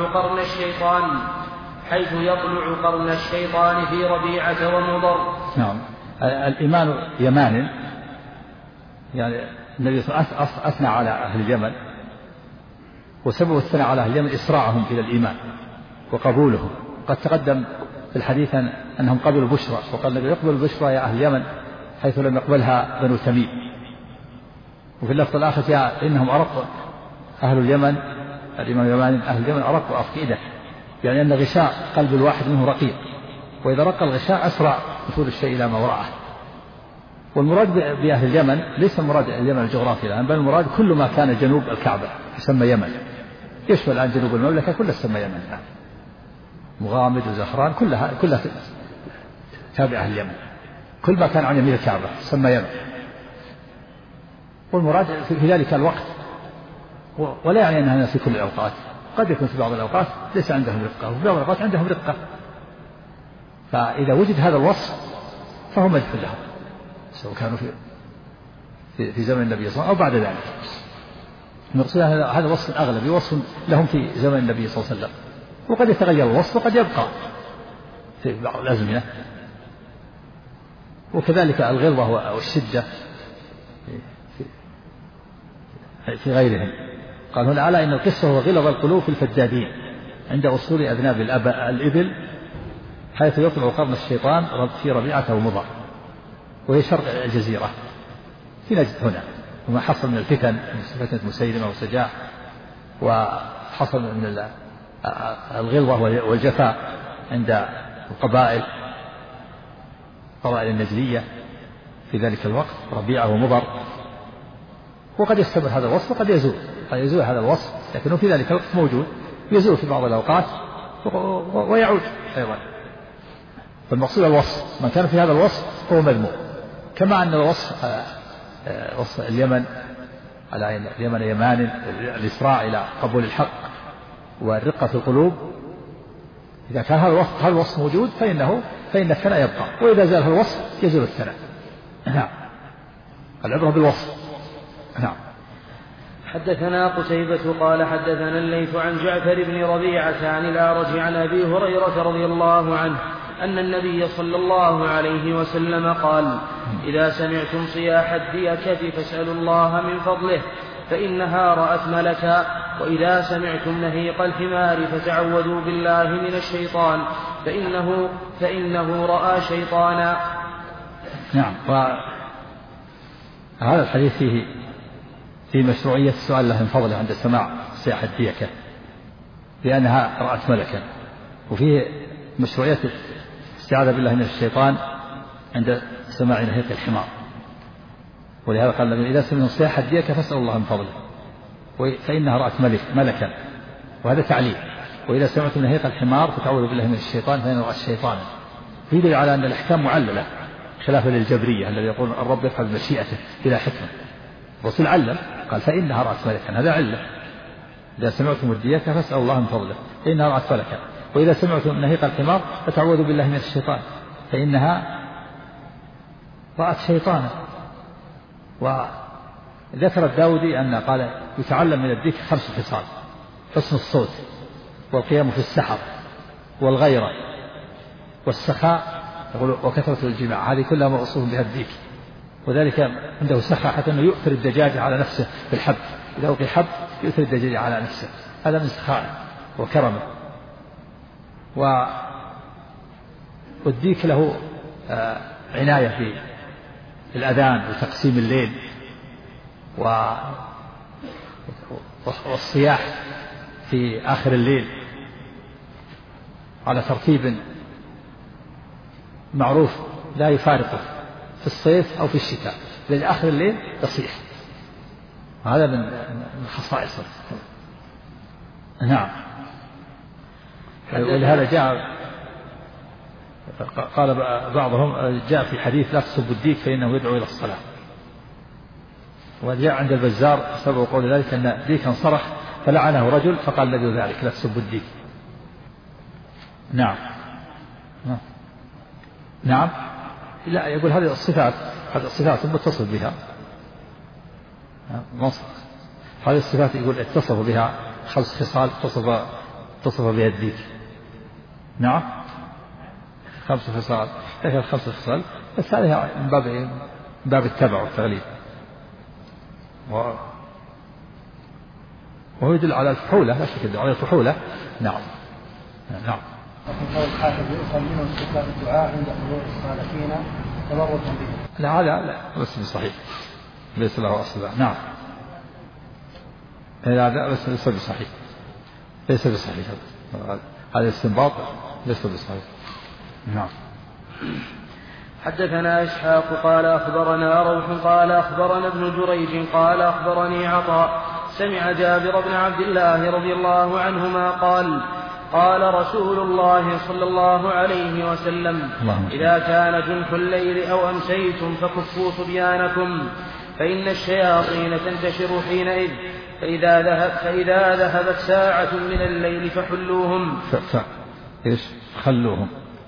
يطلع قرن الشيطان في ربيعة ومضر. نعم. الإيمان يمان، يعني النبي صلى الله عليه وسلم أثنى على أهل اليمن، وسبب الثناء على أهل اليمن إسراعهم إلى الإيمان وقبولهم. قد تقدم في الحديث أنهم قبلوا البشرى، وقال النبي: يقبل البشرى يا أهل اليمن حيث لم يقبلها بنو تميم. وفي اللفظ الآخر جاء: إنهم أرق أهل اليمن، الإمام اليماني: أهل اليمن أرق أفئدة، يعني أن غشاء قلب الواحد منه رقيق، وإذا رق الغشاء أسرع دخول الشيء إلى ما وراءه. والمراد بأهل اليمن ليس المراد اليمن الجغرافية، بل المراد كل ما كان جنوب الكعبة يسمى يمن. يشمل الآن جنوب المملكة كلها تسمى يمن، مغامد وزهران كلها تابعة اليمن. كل ما كان عن يمين الكعبة يسمى يمن. والمراد في ذلك الوقت، ولا يعني أنها في كل الأوقات، قد يكون في بعض الأوقات ليس عندهم رقة، وفي بعض الأوقات عندهم رقة. فإذا وجد هذا الوصف فهو مدح لهم، سواء كانوا في زمن النبي صلى الله عليه وسلم أو بعد ذلك. المقصود هذا وصف أغلب، وصف لهم في زمن النبي صلى الله عليه وسلم، وقد يتغير الوصف وقد يبقى في بعض الأزمنة. وكذلك الغلظة والشدة في غيرهم. قال هنا: ألا إن القسوة وغلظ القلوب في الفدادين عند أصول أذناب الإبل حيث يطلع قرن الشيطان في ربيعة ومضر، وهي شرق الجزيرة في نجد هنا. وما حصل من الفتن، من فتنة مسيلمة وسجاع، وحصل من الغلظة والجفاء عند القبائل النجدية في ذلك الوقت، ربيعة ومضر. وقد يستمر هذا الوصف وقد يزول، قد يزول هذا الوصف، لكنه في ذلك الوقت موجود، يزول في بعض الأوقات ويعود أيضا. فالمقصود الوصف، من كان في هذا الوصف هو مذموم. كما أن الوصف وصف اليمن على اليمن يمان، الإسراع إلى قبول الحق والرقة في القلوب. إذا كان هذا الوصف موجود فإن الثناء يبقى، وإذا زال هذا الوصف يزول الثناء. نعم. العبرة بالوصف. نعم. حدثنا قتيبة قال حدثنا الليث عن جعفر بن ربيعة عن الأعرج عن أبي هريرة رضي الله عنه أن النبي صلى الله عليه وسلم قال: إذا سمعتم صياح الديكة فاسألوا الله من فضله فإنها رأت ملكا، وإذا سمعتم نهيق الحمار فتعوذوا بالله من الشيطان فإنه رأى شيطانا. نعم. وهذا الحديث في مشروعية السؤال الله من فضله عند سماع صياح الديكة لأنها رأت ملكا، وفيه مشروعية استعاذة بالله من الشيطان عند سماع نهيق الحمار. ولهذا قال النبي: إذا سمعتم صياح الديكة فاسألوا الله من فضله فإنها رأت ملكا، وهذا تعليل. وإذا سمعتم نهيق الحمار فتعوذوا بالله من الشيطان فإنه رأت شيطانا. يدل على أن الأحكام معللة خلافا للجبرية الذي يقول الرب يفعل مشيئته بلا حكمة. الرسول علم قال: فإنها رأت ملكا، هذا علة. إذا سمعتم الديكة فاسألوا الله من فضله فإنها رأت ملكا، وإذا سمعتم نهيق الحمار فتعوذوا بالله من الشيطان فإنها رأت شيطانا. وذكر الداودي أن قال: يتعلم من الديك 5 خصال: حسن الصوت والقيام في السحر والغيرة والسخاء يقول وكثرة الجماع، هذه كلها موصوف بها الديك، وذلك عنده سخاء حتى أنه يؤثر الدجاج على نفسه في الحب، إذا ألقي حب يؤثر الدجاج على نفسه، هذا من سخائه وكرمه. والديك له عناية في الأذان وتقسيم الليل والصياح في آخر الليل على ترتيب معروف لا يفارقه في الصيف أو في الشتاء، لأن آخر الليل يصيح، هذا من خصائصه. نعم. ولهذا جاء قال بعضهم جاء في حديث لا تسبوا الديك فإنه يدعو إلى الصلاة، وجاء عند البزار سبب قول ذلك أن ديكا صرخ فلعنه رجل فقال النبي ذلك لا تسبوا الديك. نعم. نعم. لا يقول هذه الصفات متصف بها هذه الصفات يقول اتصف بها 5 خصال اتصف بها الديك. نعم 5 خصال، لكن 5 خصال بس هذه من باب التبع والتغليب، وهو يدل على الفحولة، لا شك على الفحولة. نعم. نعم. وفي قول الحافظ يصلون استقبال الدعاء عند حضور الصالحين تبركا به. لا هذا لا بس صحيح ليس له أصل. نعم هذا بس ليس بصحيح، ليس بصحيح هذا الاستنباط ليس بصحيح. نعم. حدثنا إسحاق قال أخبرنا روح قال أخبرنا ابن جريج قال أخبرني عطاء سمع جابر بن عبد الله رضي الله عنهما قال قال رسول الله صلى الله عليه وسلم إذا كان جنح الليل أو أمسيتم فكفوا صبيانكم فإن الشياطين تنتشر حينئذ، فإذا ذهبت ساعة من الليل فحلوهم. إيش خلوهم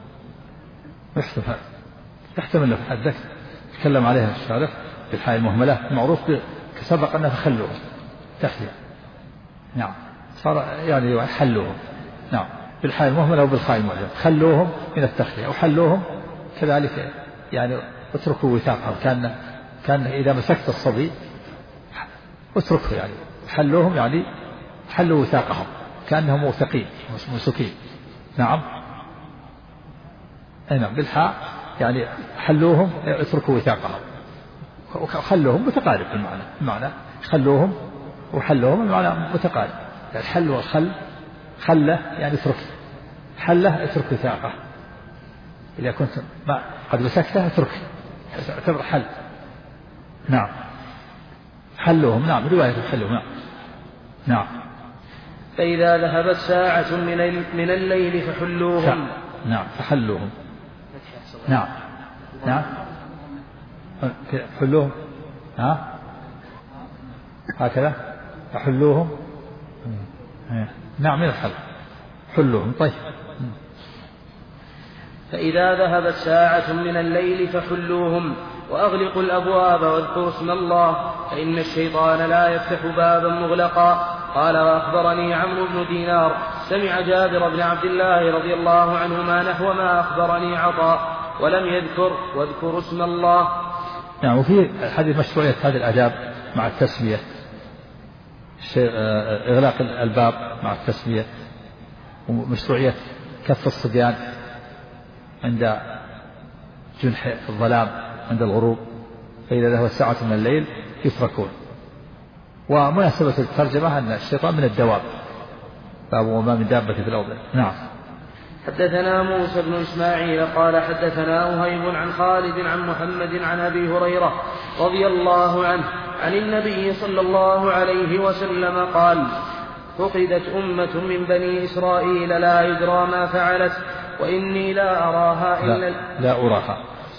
يحتمل في حدك تكلم عليها الشارح في الحال المهملة معروف كسبق أنها فخلوهم تحلية. نعم صار يعني حلوهم. نعم بالحال المهملة وبالخاء المعجم خلوهم من التخلية، وحلوهم كذلك يعني اتركوا وثاقهم، كان إذا مسكت الصبي اتركه، يعني حلوهم يعني حلوا وثاقهم كأنهم موثقين مسكين. نعم نعم بالحاء يعني حلوهم اتركوا وثاقهم، وخلوهم متقارب في المعنى خلوهم وحلوهم المعنى متقارب، يعني الحل والخل خله يعني اترك، حله اترك وثاقه، إذا كنت قد مسكته اترك اعتبر حل. نعم حلوهم. نعم رواية حلوهم. نعم فإذا ذهبت ساعة من الليل فحلوهم. نعم فحلوهم. نعم نعم حلوهم هكذا فحلوهم. نعم من الحل حلوهم. طيب فإذا ذهبت ساعة من الليل فحلوهم وأغلقوا الأبواب واذكروا اسم الله فإن الشيطان لا يفتح بابا مغلقا. قال وأخبرني عمرو بن دينار سمع جابر بن عبد الله رضي الله عنهما نحو ما أخبرني عطاء ولم يذكر واذكروا اسم الله. يعني وفي حديث مشروعية هذه الآداب مع التسمية، إغلاق الباب مع التسمية، ومشروعية كف الصبيان عند جنح الظلام عند الغروب، فإذا ذهبت ساعة من الليل يتركون. ومناسبة الترجمة أن الشيطان من الدواب، باب وما من دابة في الأرض. نعم. حدثنا موسى بن إسماعيل قال حدثنا وهيب عن خالد عن محمد عن أبي هريرة رضي الله عنه عن النبي صلى الله عليه وسلم قال فقدت أمة من بني إسرائيل لا يدرى ما فعلت وإني لا أراها إلا لا أراها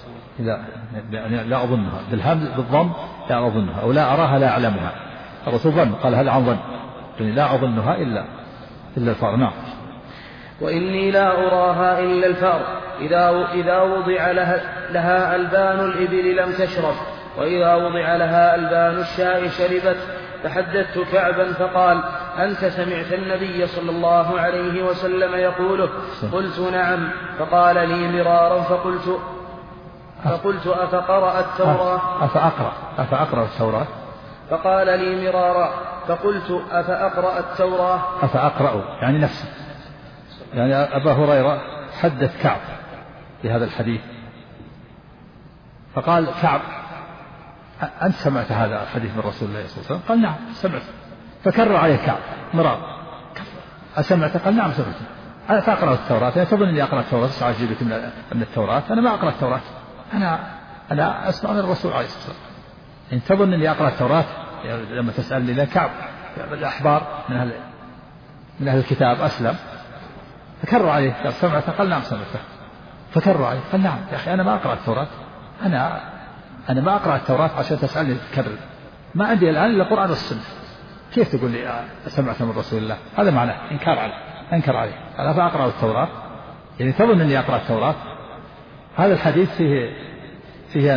لا أظنها بالضم لا أظنها، أو لا أراها لا أعلمها. الرسول ظن قال هل عن ظن يعني لا أظنها إلا الفأر. نعم. وإني لا أراها إلا الفأر إذا وضع لها ألبان الإبل لم تشرب وإذا وضع لها ألبان الشاء شربت. فحدثت كعبا فقال أنت سمعت النبي صلى الله عليه وسلم يقوله؟ قلت نعم. فقال لي مرارا فقلت أفقرأ التوراة؟ أفأقرأ التوراة؟ فقال لي مرارا فقلت أفأقرأ التوراة؟ أفأقرأ يعني نفسه، يعني أبا هريرة حدث كعب بهذا الحديث، فقال كعب أنت سمعت هذا الحديث من رسول الله صلى الله عليه وسلم؟ قال نعم سمعت. فكرر عليه كعب مرار أسمعت؟ قال نعم سمعت. أنا فأقرأ التوراة؟ أنا تظن أني أقرأ التوراة؟ أجيبك من التوراة؟ أنا ما أقرأ التوراة، أنا أسمع من الرسول عليه الصلاة والسلام. إن تظن أني أقرأ التوراة لما تسألني لكعب الأحبار من أهل الكتاب أسلم، فكرر عليه قال سمعت؟ قال نعم سمعته. فكرر عليه قال نعم يا أخي أنا ما أقرأ التوراة، أنا ما أقرأ التوراة عشان تسألني تكرر، ما عندي الآن إلا القرآن والسنة، كيف تقول لي سمعت من رسول الله؟ هذا معناه أنكر عليه أنا فأقرأ التوراة، يعني تظن أني أقرأ التوراة. هذا الحديث فيه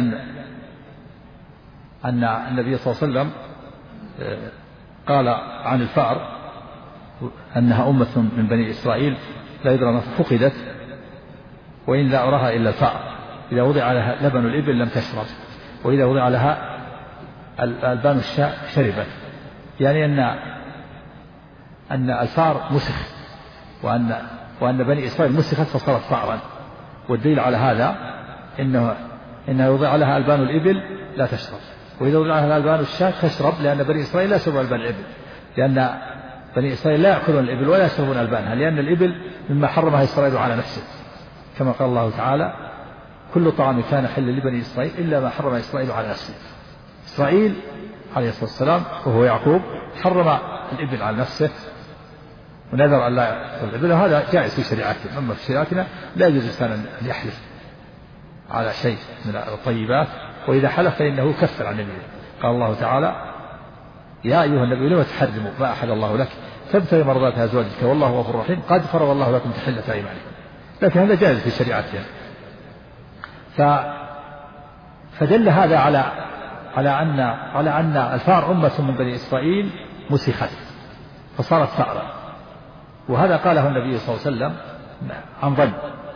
أن النبي صلى الله عليه وسلم قال عن الفأر أنها أمة من بني إسرائيل لا يدرى ما فقدت وإن لا أراها إلا الفأر، إذا وضع لها لبن الإبل لم تشرب، وإذا وضع لها البان الشاة شربت، يعني أن الفأر مسخ، وأن بني إسرائيل مسخت فصارت فأرا، والدليل على هذا إنه وضع لها ألبان الإبل لا تشرب، وإذا وضع لها ألبان الشاة تشرب، لأن بني إسرائيل لا يشربون ألبان الإبل، لأن بني إسرائيل لا يأكلون الإبل ولا يشربون ألبانها، لأن الإبل مما حرمها إسرائيل على نفسه، كما قال الله تعالى كل طعام كان حلا لبني إسرائيل إلا ما حرم إسرائيل على نفسه. إسرائيل عليه الصلاة والسلام وهو يعقوب حرم الإبل على نفسه ونذر أن لا يأكل الإبل، وهذا جائز في شريعتنا، أما في شريعتنا لا يجوز الإنسان أن يحلف على شيء من الطيبات، وإذا حلف فإنه كفر عن يمينه. قال الله تعالى يا أيها النبي لم تحرموا ما أحل الله لك تبتغي مرضات أزواجك والله غفور رحيم قد فرض الله لكم تحلة أيمانكم، لكن هذا جائز في شريعتنا. فدل هذا على أن الفأر أمة من بني إسرائيل مسخت فصارت فأرا، وهذا قاله النبي صلى الله عليه وسلم عن ظن،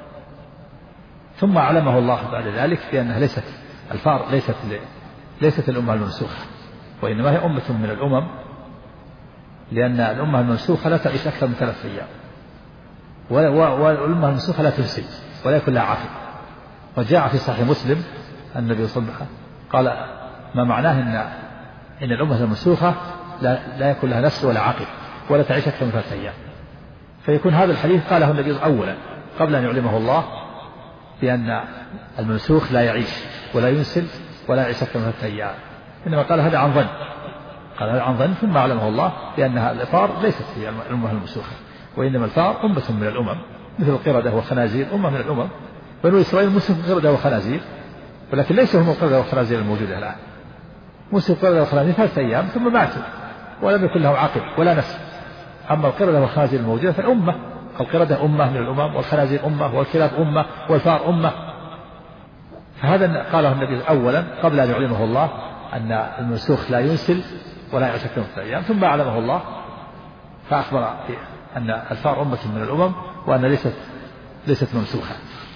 ثم علمه الله بعد ذلك بأنها الفأر ليست الأمة المنسوخة، وإنما هي أمة من الأمم، لأن الأمة المنسوخة لا تعيش أكثر من 3 أيام، والأمة المنسوخة لا تنسي ولا يكون لها عقل. وجاء في صحيح مسلم النبي صلى الله عليه وسلم قال ما معناه إن الأمة المنسوخة لا يكون لها نفس ولا عقل ولا تعيش أكثر من 3 أيام، فيكون هذا الحديث قاله النبي أولا قبل أن يعلمه الله بأن المنسوخ لا يعيش ولا ينسل ولا يعيش أكثر من 3 أيام، إنما قال هذا عن ظن، قال هذا عن ظن، ثم علمه الله بأنها الفأر ليست هي الأمة المنسوخة، وإنما الفأر أمة من الأمم مثل القردة والخنازير، أمة من الأمم. بنو إسرائيل مسلم قردة وخنازير، ولكن ليس هم القردة والخنازير الموجودة الآن، مسلم قردة والخنازير 3 أيام ثم ماتوا ولم يكن لهم عقل ولا نفس. أما القردة والخنازير الموجودة فالأمة، القردة أمة من الأمم، والخنازير أمة، والكلاب أمة، والفأر أمة. فهذا قاله النبي أولا قبل أن يعلمه الله أن المنسوخ لا ينسل ولا يعيش أكثر من 3 أيام، ثم علمه الله فأخبر أن الفأر أمة من الأمم وأن ليست منسوخة.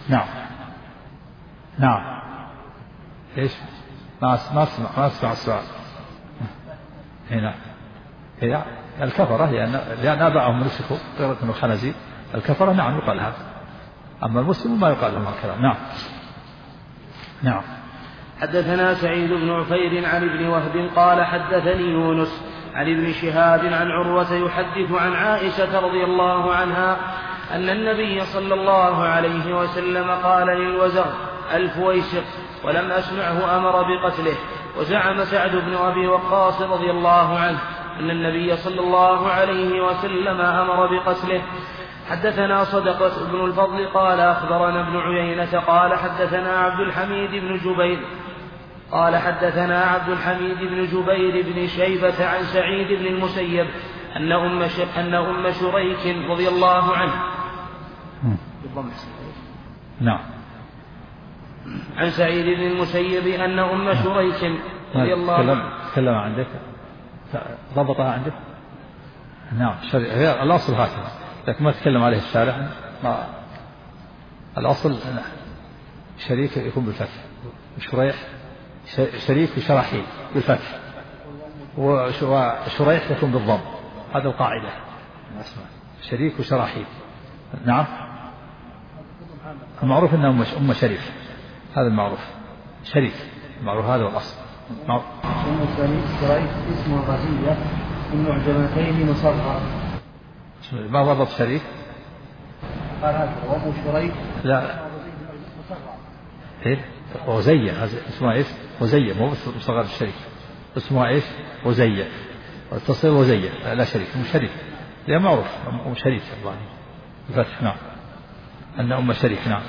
نعم إيش؟ ما أسمع السؤال. هنا هي الكفرة لأن آباءهم نسخوا قردة وخنازير، الكفرة نعم يقال هذا، أما المسلم ما يقال لهم الكلام. نعم. حدثنا سعيد بن عفير عن ابن وهب قال حدثني يونس عن ابن شهاب عن عروة يحدث عن عائشة رضي الله عنها أن النبي صلى الله عليه وسلم قال للوزغ الفويسق ولم أسمعه أمر بقتله. وزعم سعد بن أبي وقاص رضي الله عنه أن النبي صلى الله عليه وسلم أمر بقتله. حدثنا صدقة بن الفضل قال أخبرنا ابن عيينة قال حدثنا عبد الحميد بن جبير بن شيبة عن سعيد بن المسيب أن أم شريك رضي الله عنه عن سعيد بن المسيب أن أم شريك رضي الله عنه تكلم عندك ضبطها عندك نعم هي الأصل هكذا، لكن ما تكلم عليه الشارع. الأصل شريك يكون بالفتح، وشريح شريك وشراحيل بالفتح، وشريح يكون بالضم. هذا القاعدة، شريك وشراحيل. نعم المعروف أنه أم شريف، هذا المعروف شريك المعروف، هذا الأصل. شريك اسمه غزية من معجمتين مصغر. ما ضبط شريك؟ قال هذا وأبو شريك لا إيه غزية اسمها إيش؟ غزية مو مصغر الشريك، اسمها إيش؟ غزية، تصير غزية لا شريك، مو شريك، لا معروف أم شريك الله الفتح. نعم أن أم شريك. نعم.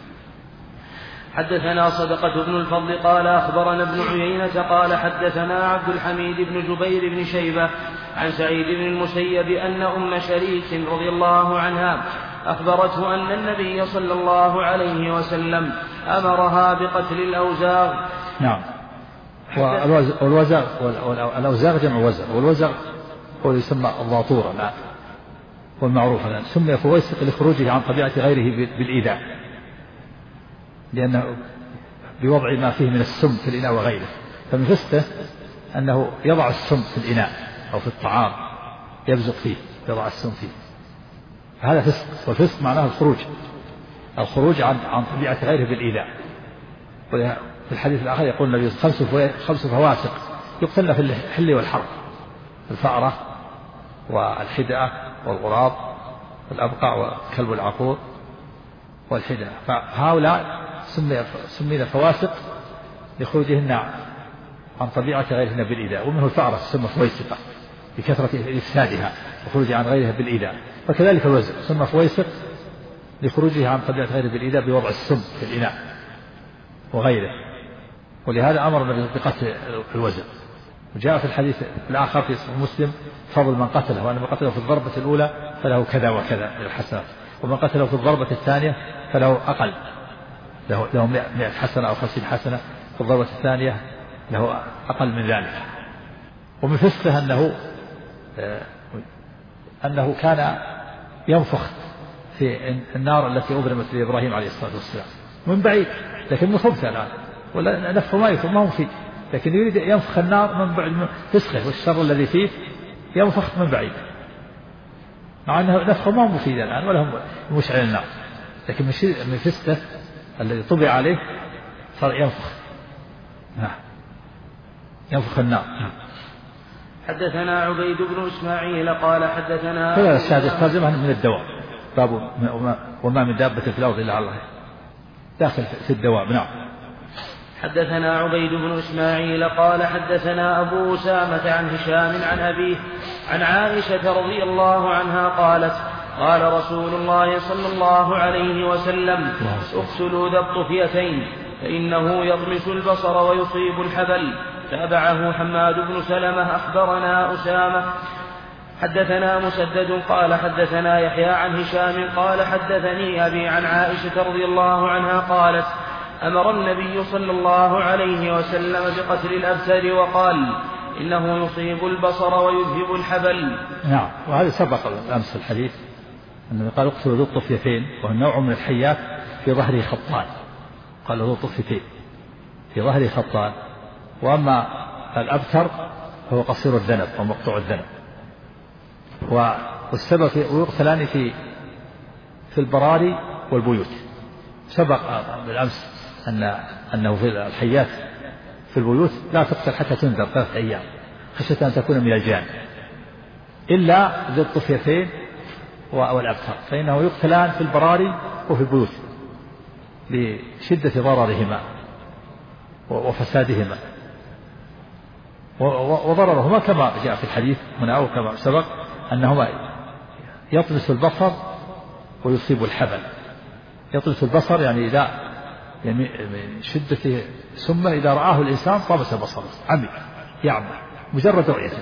حدثنا صدقة بن الفضل قال أخبرنا ابن عيينة قال حدثنا عبد الحميد بن جبير بن شيبة عن سعيد بن المسيب أن أم شريك رضي الله عنها أخبرته أن النبي صلى الله عليه وسلم أمرها بقتل الأوزاغ. نعم. والأوزاغ جمع وزغ، والوزغ هو يسمى الضاطورة. لا والمعروف سمي فويسق لخروجه عن طبيعة غيره بالإيذاء، لأنه بوضع ما فيه من السم في الإناء وغيره. فمن فسته أنه يضع السم في الإناء أو في الطعام يبزق فيه، يضع السم فيه، هذا فسق. والفسق معناه الخروج عن طبيعة غيره بالإيذاء. في الحديث الآخر يقول النبي 5 فواسق يقتلن في الحل والحرب: الفأرة والحدأة والغراب والأبقع والكلب العقور والحدأة. فهؤلاء سمينا فواسق لخروجهن عن طبيعة غيرهن بالإيذاء. ومنه الفأرة تسمى فويسقة لكثرة إفسادها وخروج عن غيرها بالإيذاء. وكذلك الوزغ سمى فويسق لخروجه عن طبيعة غيره بالإيذاء بوضع السم في الإناء وغيره. ولهذا أمر النبي بقتل الوزغ. وجاء في الحديث الآخر في صحيح مسلم فضل من قتله، وأن من قتله في الضربة الأولى فله كذا وكذا من الحسنات، ومن قتله في الضربة الثانية فله أقل، له 100 حسنة أو 50 حسنة، في الضربة الثانية له أقل من ذلك. ومن فسقه أنه كان ينفخ في النار التي أضرمت لإبراهيم عليه الصلاة والسلام من بعيد، لكن مخبث الآن ولا نفخه ما هو مفيد، لكن يريد ينفخ النار من بعد فسقه والشر الذي فيه، ينفخ من بعيد، مع أنه نفخه ما هو مفيد الآن ولا هو مشعل النار، لكن من فسقه الذي طبع عليه صار ينفخ. ينفخ النار. حدثنا عبيد بن إسماعيل قال حدثنا كذا الشاهد الترجمة من الدواب، باب وما من دابة في الأرض إلا على الله، داخل في الدواب. نعم. حدثنا عبيد بن إسماعيل قال حدثنا أبو أسامة عن هشام عن أبيه عن عائشة رضي الله عنها قالت قال رسول الله صلى الله عليه وسلم اقتلوا ذا الطفيتين فإنه يطمس البصر ويصيب الحبل. تابعه حماد بن سلمة. أخبرنا أسامة حدثنا مسدد قال حدثنا يحيى عن هشام قال حدثني أبي عن عائشة رضي الله عنها قالت أمر النبي صلى الله عليه وسلم بقتل الأبتر وقال إنه يصيب البصر ويذهب الحبل. نعم. وهذا سبق أمس الحديث أنه قال اقتلوا ذو الطفيتين، وهو نوع من الحيات في ظهره خطان، قال ذو الطفيتين في ظهره خطان. وأما الأبتر فهو قصير الذنب ومقطوع الذنب. والسبب ويقتلان في البراري والبيوت. سبق بالأمس أنه في الحيات في البيوت لا تقتل حتى تنذر 3 أيام خشية أن تكون من الجان، إلا ذو الطفيتين والأبتر فإنه يقتلان في البراري وفي البيوت لشدة ضررهما وفسادهما وضررهما، كما جاء في الحديث هنا أو كما سبق أنهما يطمس البصر ويصيب الحبل. يطمس البصر يعني إذا من شدة سمه إذا رآه الإنسان طمس بصره، عمي يعمى مجرد رؤيته.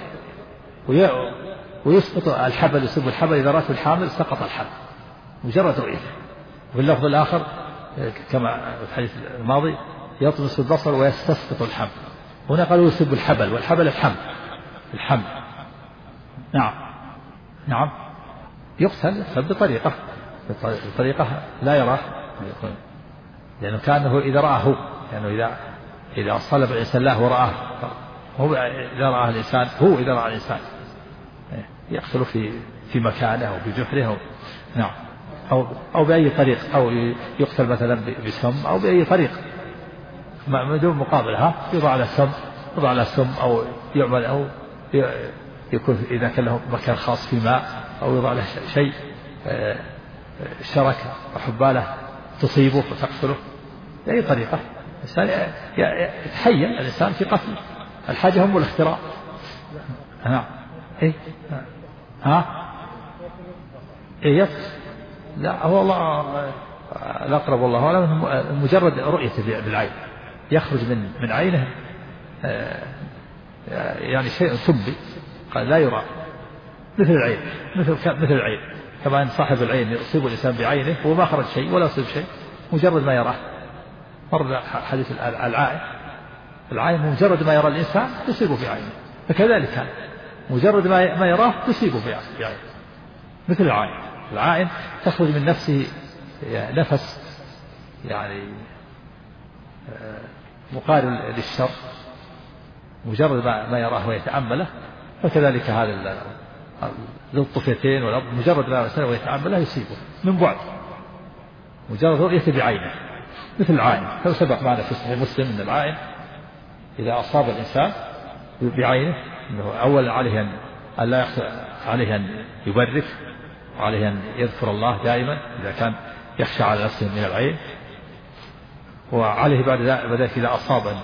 ويسقط الحبل، يصيب الحبل إذا رأته الحامل سقط الحبل مجرد رؤيته. وفي اللفظ الآخر كما في الحديث الماضي يطمس البصر ويستسقط الحبل. هنا قالوا يصيب الحبل، والحبل الحمل. نعم. نعم يقتل بطريقة لا يراه، لأنه كأنه إذا رآه، لأنه إذا صلب الإنسان الله ورآه، هو إذا رآه الإنسان، إذا رأى الإنسان يقتل في مكانه أو بجحره نعم، أو بأي طريق، أو يقتل مثلا بسم أو بأي طريق بدون مقابلها، يوضع على سم أو يعمل، أو يكون إذا كان له مكان خاص في ماء، أو يوضع له شيء شركة وحبالة تصيبه وتقتله بأي طريقة. الإنسان يتحين الإنسان في قتله، الحاجة هم الاختراع. نعم لا هو الله الأقرب والله أعلم، مجرد رؤيته بالعين، يخرج من عينه يعني شيء سبي قال لا يرى، مثل العين، مثل العين، كما أن صاحب العين يصيب الإنسان بعينه وهو ما خرج شيء ولا يصيب شيء، مجرد ما يراه. مر حديث العين مجرد ما يرى الإنسان يصيبه بعينه، فكذلك مجرد ما يراه تصيبه بعينه، مثل العائن تخرج من نفسه نفس يعني مقارن للشر، مجرد ما يراه ويتأمله، فكذلك هذا ذو الطفيتين مجرد ما يراه ويتأمله يصيبه من بعد، مجرد رؤيته بعينه مثل العائن. كما سبق معنا في صحيح مسلم أن العائن إذا أصاب الإنسان بعينه أنه أولا عليه أن يبرك، وعليه أن يذكر الله دائما إذا كان يخشى على نفسه من العين، وعليه بعد ذلك إذا أصاب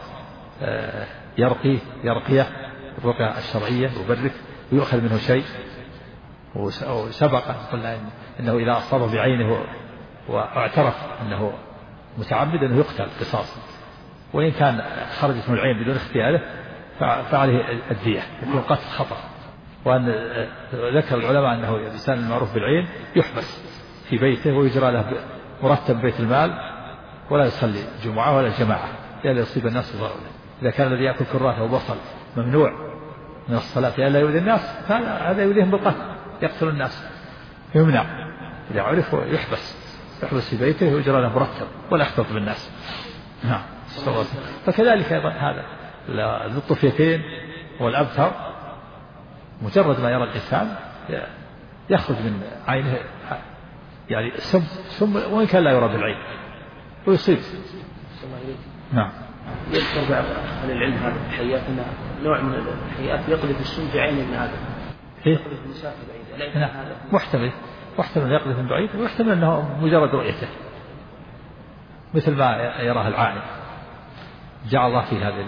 يرقيه الرقية الشرعية يبرك ويؤخذ منه شيء. وسبق قلنا إنه إذا أصاب بعينه واعترف أنه متعمد أنه يقتل قصاصا، وإن كان خرجت من العين بدون اختياره فعليه الدية، يكون قتل خطأ. وأن ذكر العلماء أنه الإنسان المعروف بالعين يحبس في بيته ويجرى له مرتب بيت المال، ولا يصلي جمعة ولا جماعة لئلا يصيب الناس ضرره. إذا كان الذي يأكل كراثة وبصل ممنوع من الصلاة لئلا يؤذي الناس، هذا يؤذيهم بالقتل، يقتل الناس، يمنع. إذا عرف يحبس في بيته ويجرى له مرتب ولا يختلط بالناس. نعم. فكذلك أيضا هذا ذو الطفيتين والأبتر مجرد ما يرى الإنسان يخرج من عينه يعني سم وإن كان لا يرى بالعين ويصيب. نعم. يذكر بعض أهل العلم هذا الحيات أن نوع من الحيات يقذف السم في عين ابن آدم، يقذف مسافة بعيدة. نعم. محتمل يقذف من بعيد، ويحتمل أنه مجرد رؤيته مثل ما يراه العائن. جعل الله في هذه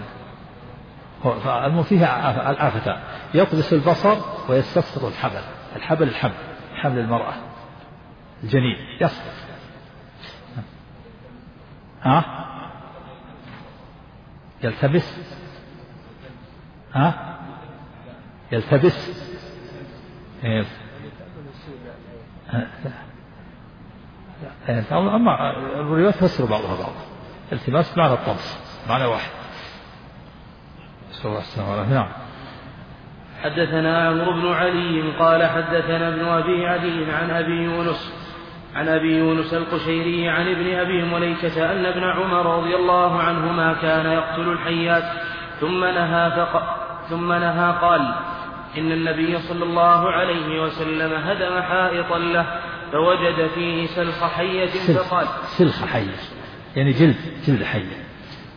فيها الآفتان، يطبس البصر ويستفسر الحبل حمل المرأة الجنين يصبر. يلتبس أما الروايات تفسر بعضها بعض، التماس معنى الطمس معنى واحد. نعم. حدثنا عمرو بن علي قال حدثنا ابن أبي عدي عن أبي يونس القشيري عن ابن أبي مليكة أن ابن عمر رضي الله عنهما كان يقتل الحيات ثم نهى قال إن النبي صلى الله عليه وسلم هدم حائطا له فوجد فيه سلخ حية فقال سلخ حية يعني جلد حية،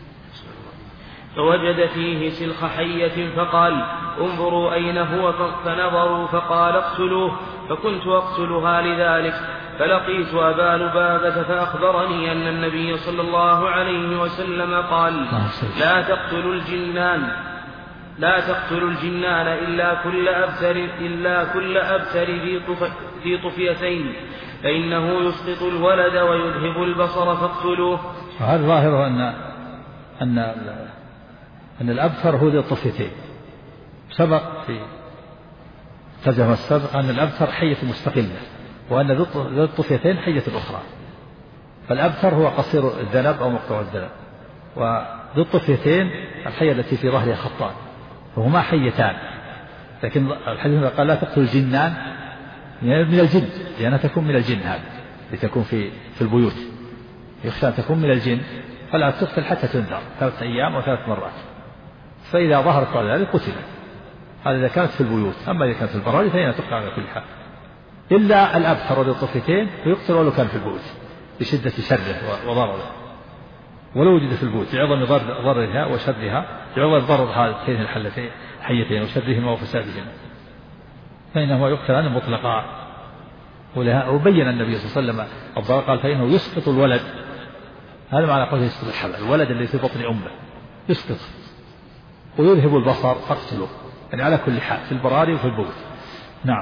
فوجد فيه سلخ حية فقال انظروا أين هو، فنظروا فقال اقتلوه، فكنت أقتلها لذلك، فلقيت أبا لبابة فأخبرني أن النبي صلى الله عليه وسلم قال لا تقتلوا الجنان إلا كل أبتر ذي طفيتين، فإنه يسقط الولد ويذهب البصر فاقتلوه. وهذا ظاهر أن الأبتر هو ذي الطفيتين. سبق في ترجمة السابق أن الأبتر حية مستقلة، وأن ذي الطفيتين حية أخرى. فالأبتر هو قصير الذنب أو مقطوع الذنب، وذي الطفيتين الحية التي في ظهرها خطان، فهما حيتان. لكن الحديث قال لا تقتل الجنان من الجن، لأنها تكون من الجن، هذا لتكون في البيوت، يخشى أن تكون من الجن، فلا تقتل حتى تنذر 3 أيام أو 3 مرات، فإذا ظهرت بعد ذلك قتلت. هذا إذا كانت في البيوت. أما إذا كانت في البراري فإنها تقتل على كل حال، إلا الأبتر وذي الطفلتين فيقتل ولو كان في البيوت لشدة شره وضرره، ولو وجد في البيوت لعظم ضررها وشرها، لعظم ضرر هاتين الحيتين وشرهما وفسادهما، فإنه يقتلان مطلقا. وبين النبي صلى الله عليه وسلم الضرر، قال فإنه يسقط الولد، هذا معنى قوله يسقط الحبل، الولد اللي في بطن أمه يسقط، ويذهب البصر فاقتله، يعني على كل حال في البراري وفي البيوت. نعم.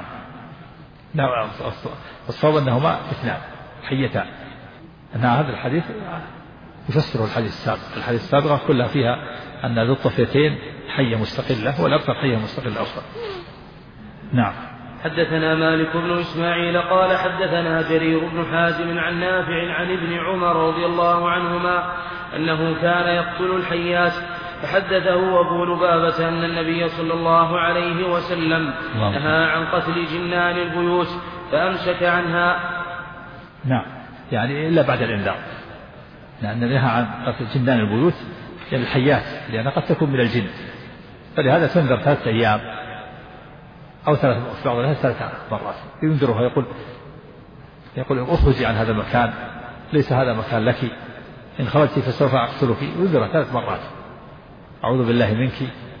الصواب أنهما اثنان حيتان، أن هذا الحديث يفسر الحديث السابق. الحديث السابقة كلها فيها أن ذو الطفلتين حية مستقلة والأبتر حية مستقلة أخرى. نعم. حدثنا مالك بن إسماعيل قال حدثنا جرير بن حازم عن نافع عن ابن عمر رضي الله عنهما أنه كان يقتل الحيات، فحدثه أبو لبابة أن النبي صلى الله عليه وسلم نهى عن قتل جنان البيوت فأمسك عنها. نعم، يعني إلا بعد الإنذار، لأن نهى عن قتل جنان البيوت يعني الحيات، لأنها قد تكون من الجن، فلهذا تنذر 3 أيام أو 3 مرات ينذرها، يقول اخرجي عن هذا المكان، ليس هذا مكان لك، إن خرجت فسوف أقتلك، ينذرها 3 مرات، أعوذ بالله منك.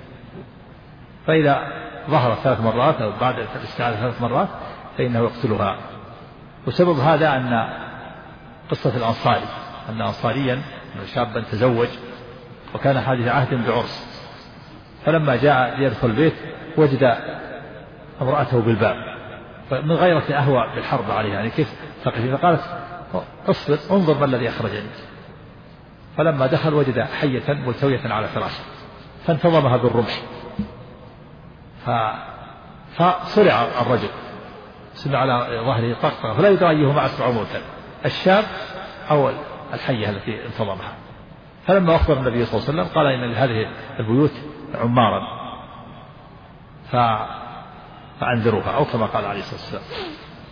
فإذا ظهرت 3 مرات أو بعد الاستعاذة 3 مرات فإنه يقتلها. وسبب هذا أن قصة الأنصاري، أن أنصاريا شابا تزوج وكان حادث عهد بعرس، فلما جاء ليدخل البيت وجد امرأته بالباب، فمن غيرة أهوى بالحرب عليها، يعني كيف تقف، فقالت اصبر انظر ما الذي أخرجني. فلما دخل وجد حية ملتوية على فراشه فانتظمها بالرمح، فصرع الرجل، سمع على ظهره طقطقة، فلا يدرى أيهما أسرع موتا، الشاب أو الحية التي انتظمها. فلما أخبر النبي صلى الله عليه وسلم قال إن لهذه البيوت عمارا فأنذروها، أو كما قال عليه الصلاة والسلام.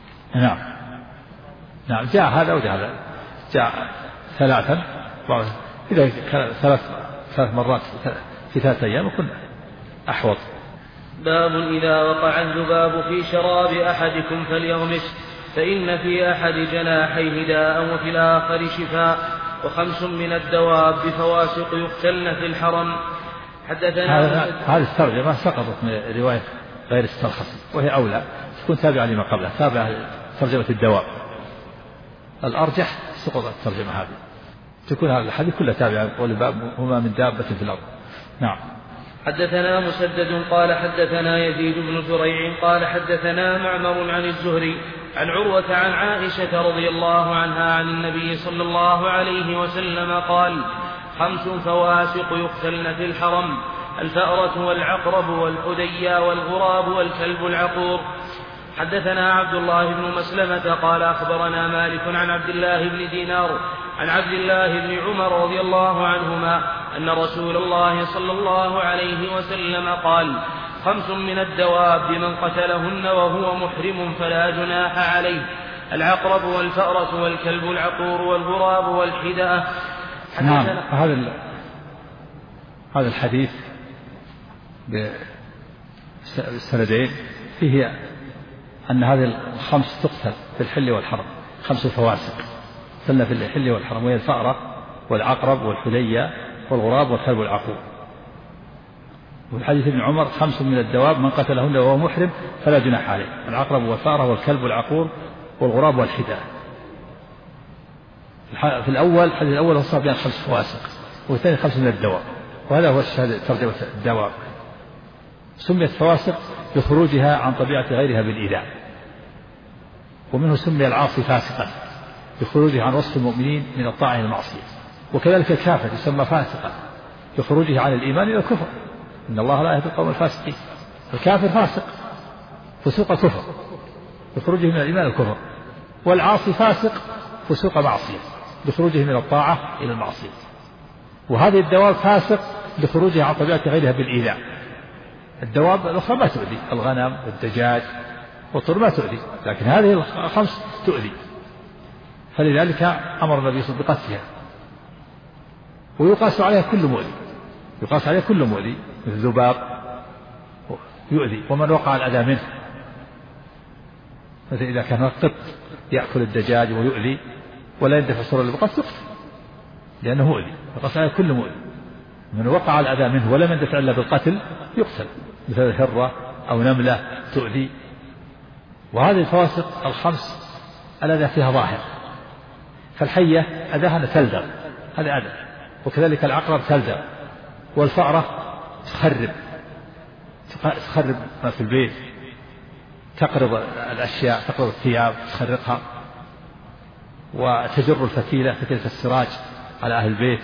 نعم، جاء هذا وجاء هذا، جاء 3، إذا كان 3 مرات في 3 أيام يكون أحوط. باب إذا وقع الذباب في شراب أحدكم فليغمس، فإن في أحد جناحيه داء وفي الآخر شفاء، و5 من الدواب فواسق يقتلن في الحرم. حدثنا هذه الترجمة سقطت من رواية غير السرخسي، وهي أولى تكون تابعة لما قبلها، تابعة ترجمة الدواب. الأرجح سقطت الترجمة هذه، تكون هذا الحديث كلها تابعة، والباب هما من دابة في الأرض. نعم. حدثنا مسدد قال حدثنا يزيد بن زريع قال حدثنا معمر عن الزهري عن عروة عن عائشة رضي الله عنها عن النبي صلى الله عليه وسلم قال: 5 فواسق يقتلن في الحرم: الفأرة والعقرب والحديا والغراب والكلب العقور. حدثنا عبد الله بن مسلمة قال أخبرنا مالك عن عبد الله بن دينار عن عبد الله بن عمر رضي الله عنهما أن رسول الله صلى الله عليه وسلم قال: 5 من الدواب من قتلهن وهو محرم فلا جناح عليه: العقرب والفأرة والكلب العقور والغراب والحدأة. نعم. هذا الحديث بالسندين فيه أن هذه 5 تقتل في الحل والحرم، 5 فواسق تقتلن في الحل والحرم، وهي الفأرة والعقرب والحدية والغراب والكلب العقور. وفي حديث ابن عمر: 5 من الدواب من قتلهن وهو محرم فلا جناح عليه: العقرب والفأرة والكلب العقور والغراب والحداء. في الأول الحديث الأول وصف بين 5 فواسق، والثاني 5 من الدواب، وهذا هو ترجمة الدواب. سميت فواسق لخروجها عن طبيعة غيرها بالإيذاء، ومنه سمي العاصي فاسقا لخروجه عن وصف المؤمنين من الطاعة إلى المعصية. وكذلك الكافر يسمى فاسقا لخروجه عن الإيمان إلى الكفر، إن الله لا يهدي القوم الفاسقين. الكافر فاسق فسوق كفر لخروجه من الإيمان إلى الكفر، والعاصي فاسق فسوق معصية لخروجه من الطاعة إلى المعصية. وهذه الدواب فاسق لخروجها عن طبيعة غيرها بالإيذاء. الدواب الأخرى ما تؤذي: الغنم والدجاج والطول ما تؤذي، لكن هذه الخمس تؤذي، فلذلك أمر النبي صلى الله عليه وسلم بقتلها. ويقاس عليها كل مؤذي، يقاس عليها كل مؤذي، مثل الذباب يؤذي ومن وقع الأذى منه، مثل إذا كان القط يأكل الدجاج ويؤذي ولا يندفع سرا للقتل يقتل لأنه مؤذي، يقاس عليها كل مؤذي، من وقع الأذى منه ولم يندفع إلا بالقتل يقتل، مثل الهرة أو نملة تؤذي. وهذه الفواسق الخمس الأذى فيها ظاهر، فالحية أذاها تلدغ، هذا أذى، وكذلك العقرب تلدغ، والفأرة تخرب ما في البيت، تقرض الأشياء، تقرض الثياب تخرقها، وتجر الفتيلة فتيلة السراج على أهل البيت،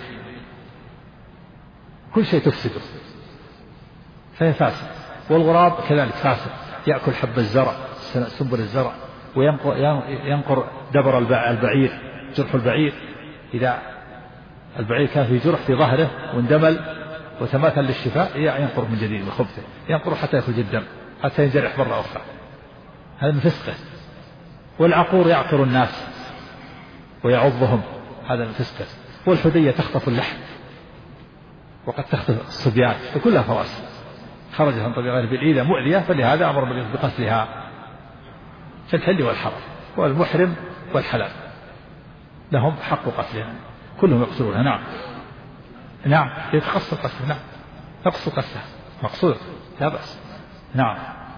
كل شيء تفسده فهي فاسد. والغراب كذلك فاسد، يأكل حب الزرع سنبل الزرع، وينقر دبر البعير، جرح البعير، إذا البعير كان في جرح في ظهره واندمل وتماثل للشفاء ينقر من جديد بخبثه، ينقر حتى يخرج الدم حتى ينجرح مرة أخرى، هذا من فسقه. والعقور يعقر الناس ويعضهم، هذا من فسقه. والحدية تخطف اللحم وقد تخطف الصبيان، فكلها فواسق خرجت عن طبيعة بالإيذاء مؤذية، فلهذا أمر النبي بقتلها في الحل والحرم، والمحرم والحلال لهم حق قتلها، كلهم يقتلونها. نعم نعم يتقصد قتلها، نعم يقصد قتلها مقصود لا بأس. نعم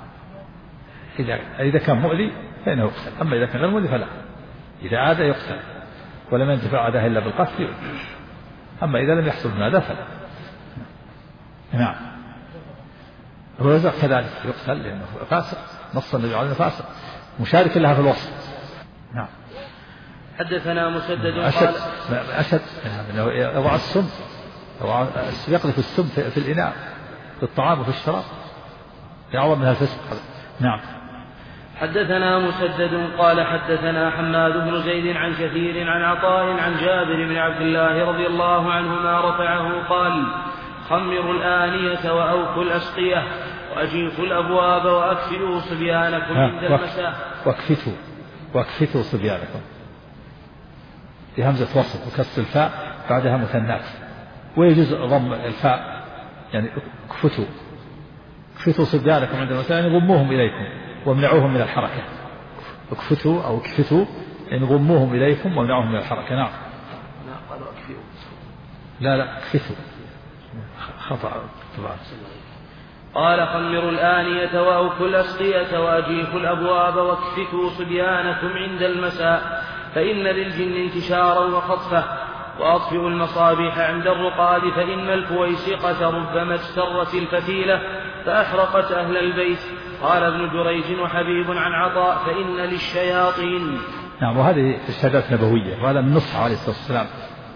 إذا كان مؤذي فإنه يقتل، أما إذا كان غير مؤذي فلا، إذا عاد يقتل ولم ينتفع عاده إلا بالقتل، أما إذا لم يحصل من هذا فلا. نعم الرزق كذلك يقتل لأنه فاسق، نص النبي عليه فاسق مشارك لها في الوصف. نعم. حدثنا مسدد أشد يضع السم، يقذف السم في الإناء في الطعام وفي الشراب، يعظم منها الفسق. نعم. حدثنا مسدد قال حدثنا حماد بن زيد عن كثير عن عطاء عن جابر بن عبد الله رضي الله عنهما رفعه قال: خمروا الآنية وأوفوا الأسقية وأجيفوا الأبواب وأكفلوا صبيانكم عند المساء. واكفتوا صبيانكم بهمزة وصل وكسر الفاء بعدها مثنات، ويجوز ضم الفاء يعني اكفتوا صبيانكم عند المساء، يعني ضموهم إليكم وامنعوهم من الحركة. اكفتوا أو اكفتوا يعني ضموهم إليكم وامنعوهم من الحركة. نعم. قالوا أكفئوا. لا اكفتوا خطأ طبعا. قال: خمروا الآنية وأوفوا الأسقية وأجيفوا الأبواب واكفتوا صبيانكم عند المساء، فإن للجن انتشارا وخطفة، وأطفئوا المصابيح عند الرقاد، فإن الفويسقة ربما اجترت الفتيلة فأحرقت أهل البيت. قال ابن جريج وحبيب عن عطاء: فإن للشياطين. نعم. وهذه الشهادات نبوية، وهذا من نصح عليه الصلاة والسلام،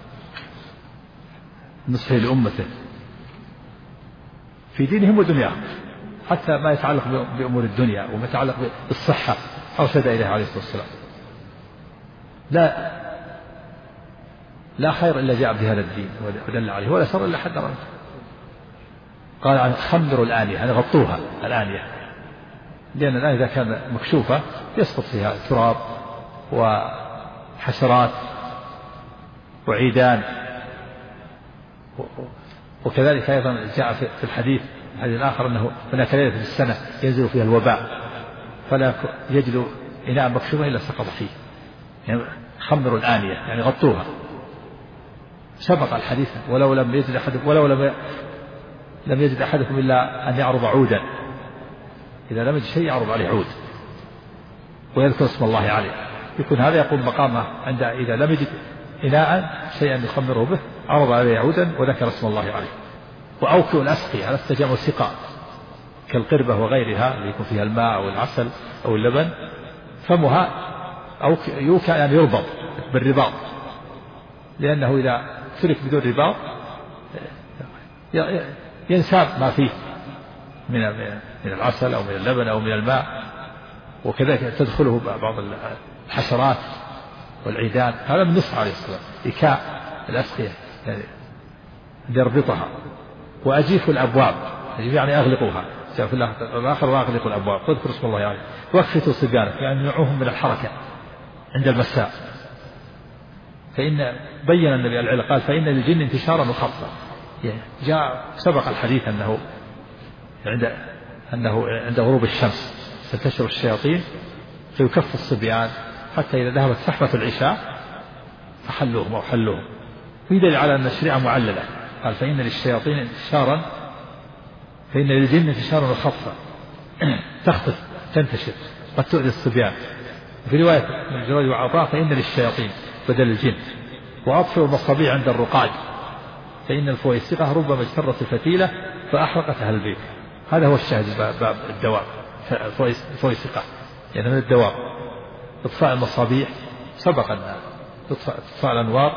نصحه لأمته في دينهم ودنياهم، حتى ما يتعلق بأمور الدنيا وما يتعلق بالصحة أرشد إليه عليه الصلاة والسلام. لا خير إلا جاء بهذا الدين ودل عليه، ولا شر إلا حذر منه. قال عن خمروا الآنية، يعني غطوها الآنية، لأن الآنية إذا كان مكشوفة يسقط فيها تراب وحشرات وعيدان. وكذلك أيضا جاء في الحديث الآخر أنه هناك ليلة في السنة ينزل فيها الوباء فلا يجد إناء مكشوفا إلا سقط فيه. يعني خمروا الآنية يعني غطوها. سبق الحديث: ولو لم يجد أحدكم إلا أن يعرض عودا، إذا لم يجد شيء يعرض عليه عود ويذكر اسم الله عليه، يكون هذا يقوم مقامه عند إذا لم يجد إناء شيئا يخمره به عرض عليه عودا وذكر اسم الله عليه. وأوكوا الأسقية على استجمع السقاء كالقربة وغيرها اللي يكون فيها الماء أو العسل أو اللبن، فمها أو يوكى يعني يربط بالرباط، لأنه إذا ترك بدون رباط ينساب ما فيه من العسل أو من اللبن أو من الماء، وكذلك تدخله بعض الحشرات والعيدان. هذا من نصح عليه الصلاة والسلام، إيكاء الأسقية يعني يربطها. وأجيفوا الأبواب يعني أغلقوها، جاء في الآخر وأغلق الأبواب واذكر اسم الله عليه واخفتوا صبيانك يعني يمنعوهم من الحركة عند المساء. فإن بين النبي العلة قال فإن للجن انتشارا وخطا. جاء سبق الحديث أنه عند غروب الشمس تنتشر الشياطين فيكف الصبيان حتى إذا ذهبت سحبة العشاء فحلوهم أو حلوهم. في دليل على أن الشريعة معللة. قال فإن للشياطين انتشارا فإن للجن انتشارا وخطا تخطف تنتشر قد تؤذي الصبيان. في رواية من جريج وعطاء فإن للشياطين بدل الجن وأطفئوا المصابيح عند الرقاد فإن الفويسقة ربما اجترت الفتيلة فأحرقتها البيت. هذا هو الشاهد باب الدواء الفويسقة يعني من الدواء إطفاء المصابيح سبق أن إطفاء الأنوار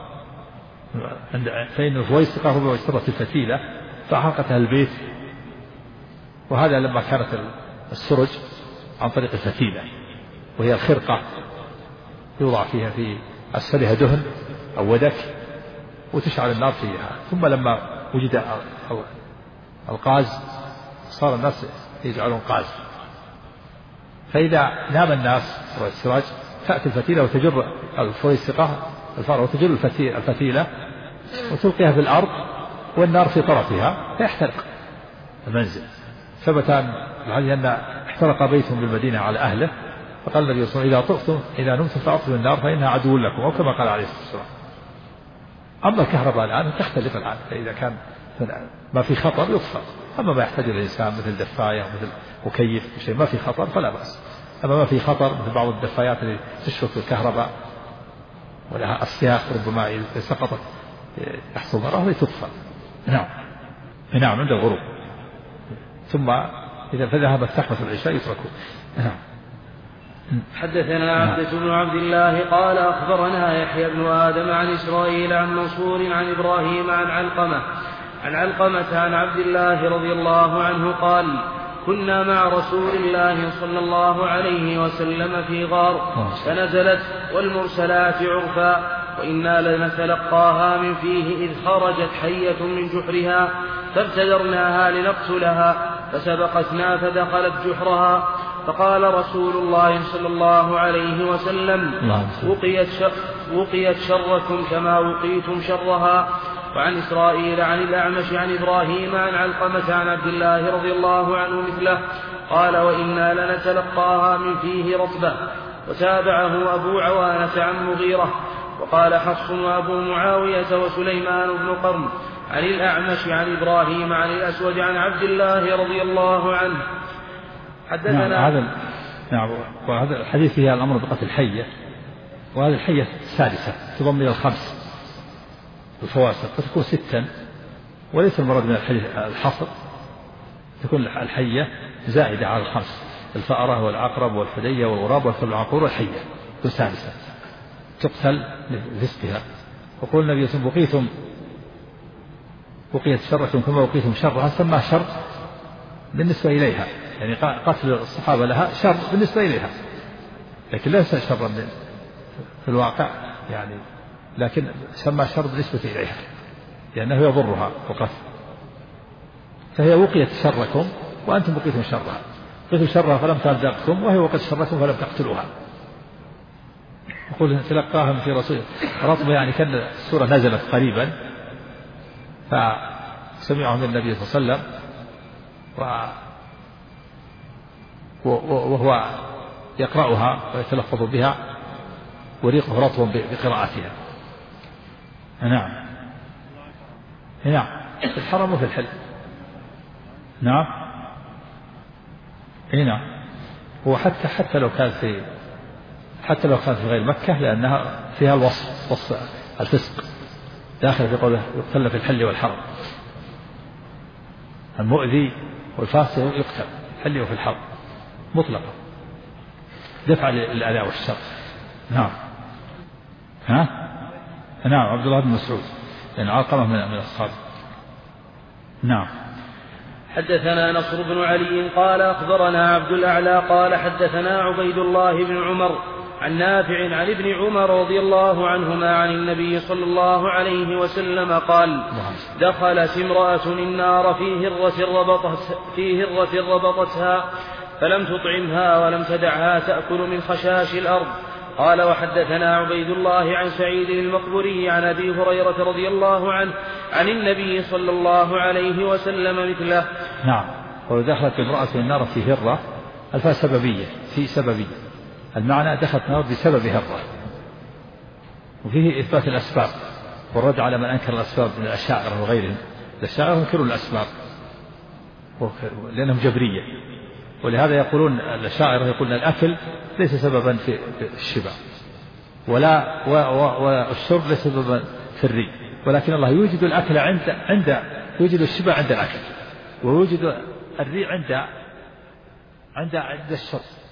فإن الفويسقة ربما اجترت الفتيلة فأحرقتها البيت. وهذا لما كانت السرج عن طريق الفتيلة وهي الخرقة يوضع فيها في أسفلها دهن أو ودك وتشعل النار فيها. ثم لما وجد القاز صار الناس يجعلون قاز. فإذا نام الناس والسراج تأتي الفتيلة وتجر الفويسقة الفار وتجر الفتيلة وتلقيها في الأرض والنار في طرفها فيحترق المنزل. ثبت أن احترق بيت بالمدينة على أهله فقال النبي صلى الله عليه وسلم إذا نمتم فأطفئوا النار فإنها عدو لكم أو كما قال عليه الصلاة والسلام. أما الكهرباء الآن تختلف الآن فإذا كان ما في خطر يطفأ. أما ما يحتاج الإنسان مثل دفاية مثل مكيف شيء ما في خطر فلا بأس. أما ما في خطر مثل بعض الدفايات اللي تشفط الكهرباء ولها أسياخ ربما إذا سقطت يحصل ضرر تطفأ. نعم عند الغروب ثم إذا فذهبت سحبة العشاء يتركوا. حدثنا عبدة بن عبد الله قال أخبرنا يحيى بن آدم عن إسرائيل عن منصور عن إبراهيم عن علقمة عن عبد الله رضي الله عنه قال كنا مع رسول الله صلى الله عليه وسلم في غار فنزلت والمرسلات عرفا وإنا لنتلقاها من فيه إذ خرجت حية من جحرها فابتدرناها لنقتلها فسبقتنا فدخلت جحرها فقال رسول الله صلى الله عليه وسلم وقيت شركم كما وقيتم شرها. وعن إسرائيل عن الأعمش عن إبراهيم عن علقمة عن عبد الله رضي الله عنه مثله قال وإنا لنتلقاها من فيه رطبة. وتابعه أبو عوانة عن مغيرة. وقال حفص وأبو معاوية وسليمان بن قرن عن الأعمش عن إبراهيم عن الأسود عن عبد الله رضي الله عنه. حدثنا وهذا الحديث فيها الأمر بقتل الحية. وهذه الحية السادسة تضم إلى الخمس الفواسق فتكون 6 وليس المراد من الحصر تكون الحية زائدة على 5 الفأرة والعقرب والفدية والغراب والكلب العقور والحية السادسة تقتل لفسقها. وقول النبي صلى الله عليه وسلم بقيت شركم كما بقيتم شرها سماه شر بالنسبة إليها يعني قتل الصحابة لها شر بالنسبة إليها لكن ليس شرا في الواقع يعني لكن سمى شر بالنسبة إليها لأنه يضرها وقتل. فهي وقيت شركم وأنتم بقيتم شرها بقيتم شرها فلم تلدغكم وهي وقت شركم فلم تقتلوها. يقول تلقاهم في رسول رطبة يعني كان السورة نزلت قريبا فسمعهم النبي صلى الله عليه وسلم وهو يقرأها ويتلفظ بها وريقه رطب بقراءتها. نعم في الحرم وفي الحل. نعم هو حتى لو كان في غير مكة لأنها فيها وصف الفسق داخل في قوله يقتل في الحل والحرم. المؤذي والفاسق يقتل في الحل وفي الحرم مطلقا دفع للأذى والشر. نعم عبد الله بن مسعود يعني علقمة من الصحابة. نعم. حدثنا نصر بن علي قال أخبرنا عبد الأعلى قال حدثنا عبيد الله بن عمر عن نافع عن ابن عمر رضي الله عنهما عن النبي صلى الله عليه وسلم قال: دخلت امرأة النار في هرة ربطتها فلم تطعمها ولم تدعها تأكل من خشاش الأرض. قال: وحدثنا عبيد الله عن سعيد المقبري عن أبي هريرة رضي الله عنه عن النبي صلى الله عليه وسلم مثله. نعم. ودخلت امرأة النار في هرة الفاء سببية في سببية، المعنى دخلت النار بسبب هرة، وفيه إثبات الأسباب والرد على من أنكر الأسباب من الأشاعرة وغيرهم. الأشاعرة ينكرون الأسباب لأنهم جبرية، ولهذا يقولون الأشاعرة يقولون الأكل ليس سببا في الشبع والشرب ليس سببا في الري، ولكن الله يوجد الأكل يوجد الشبع عند الأكل، ويوجد الري عند الشرب.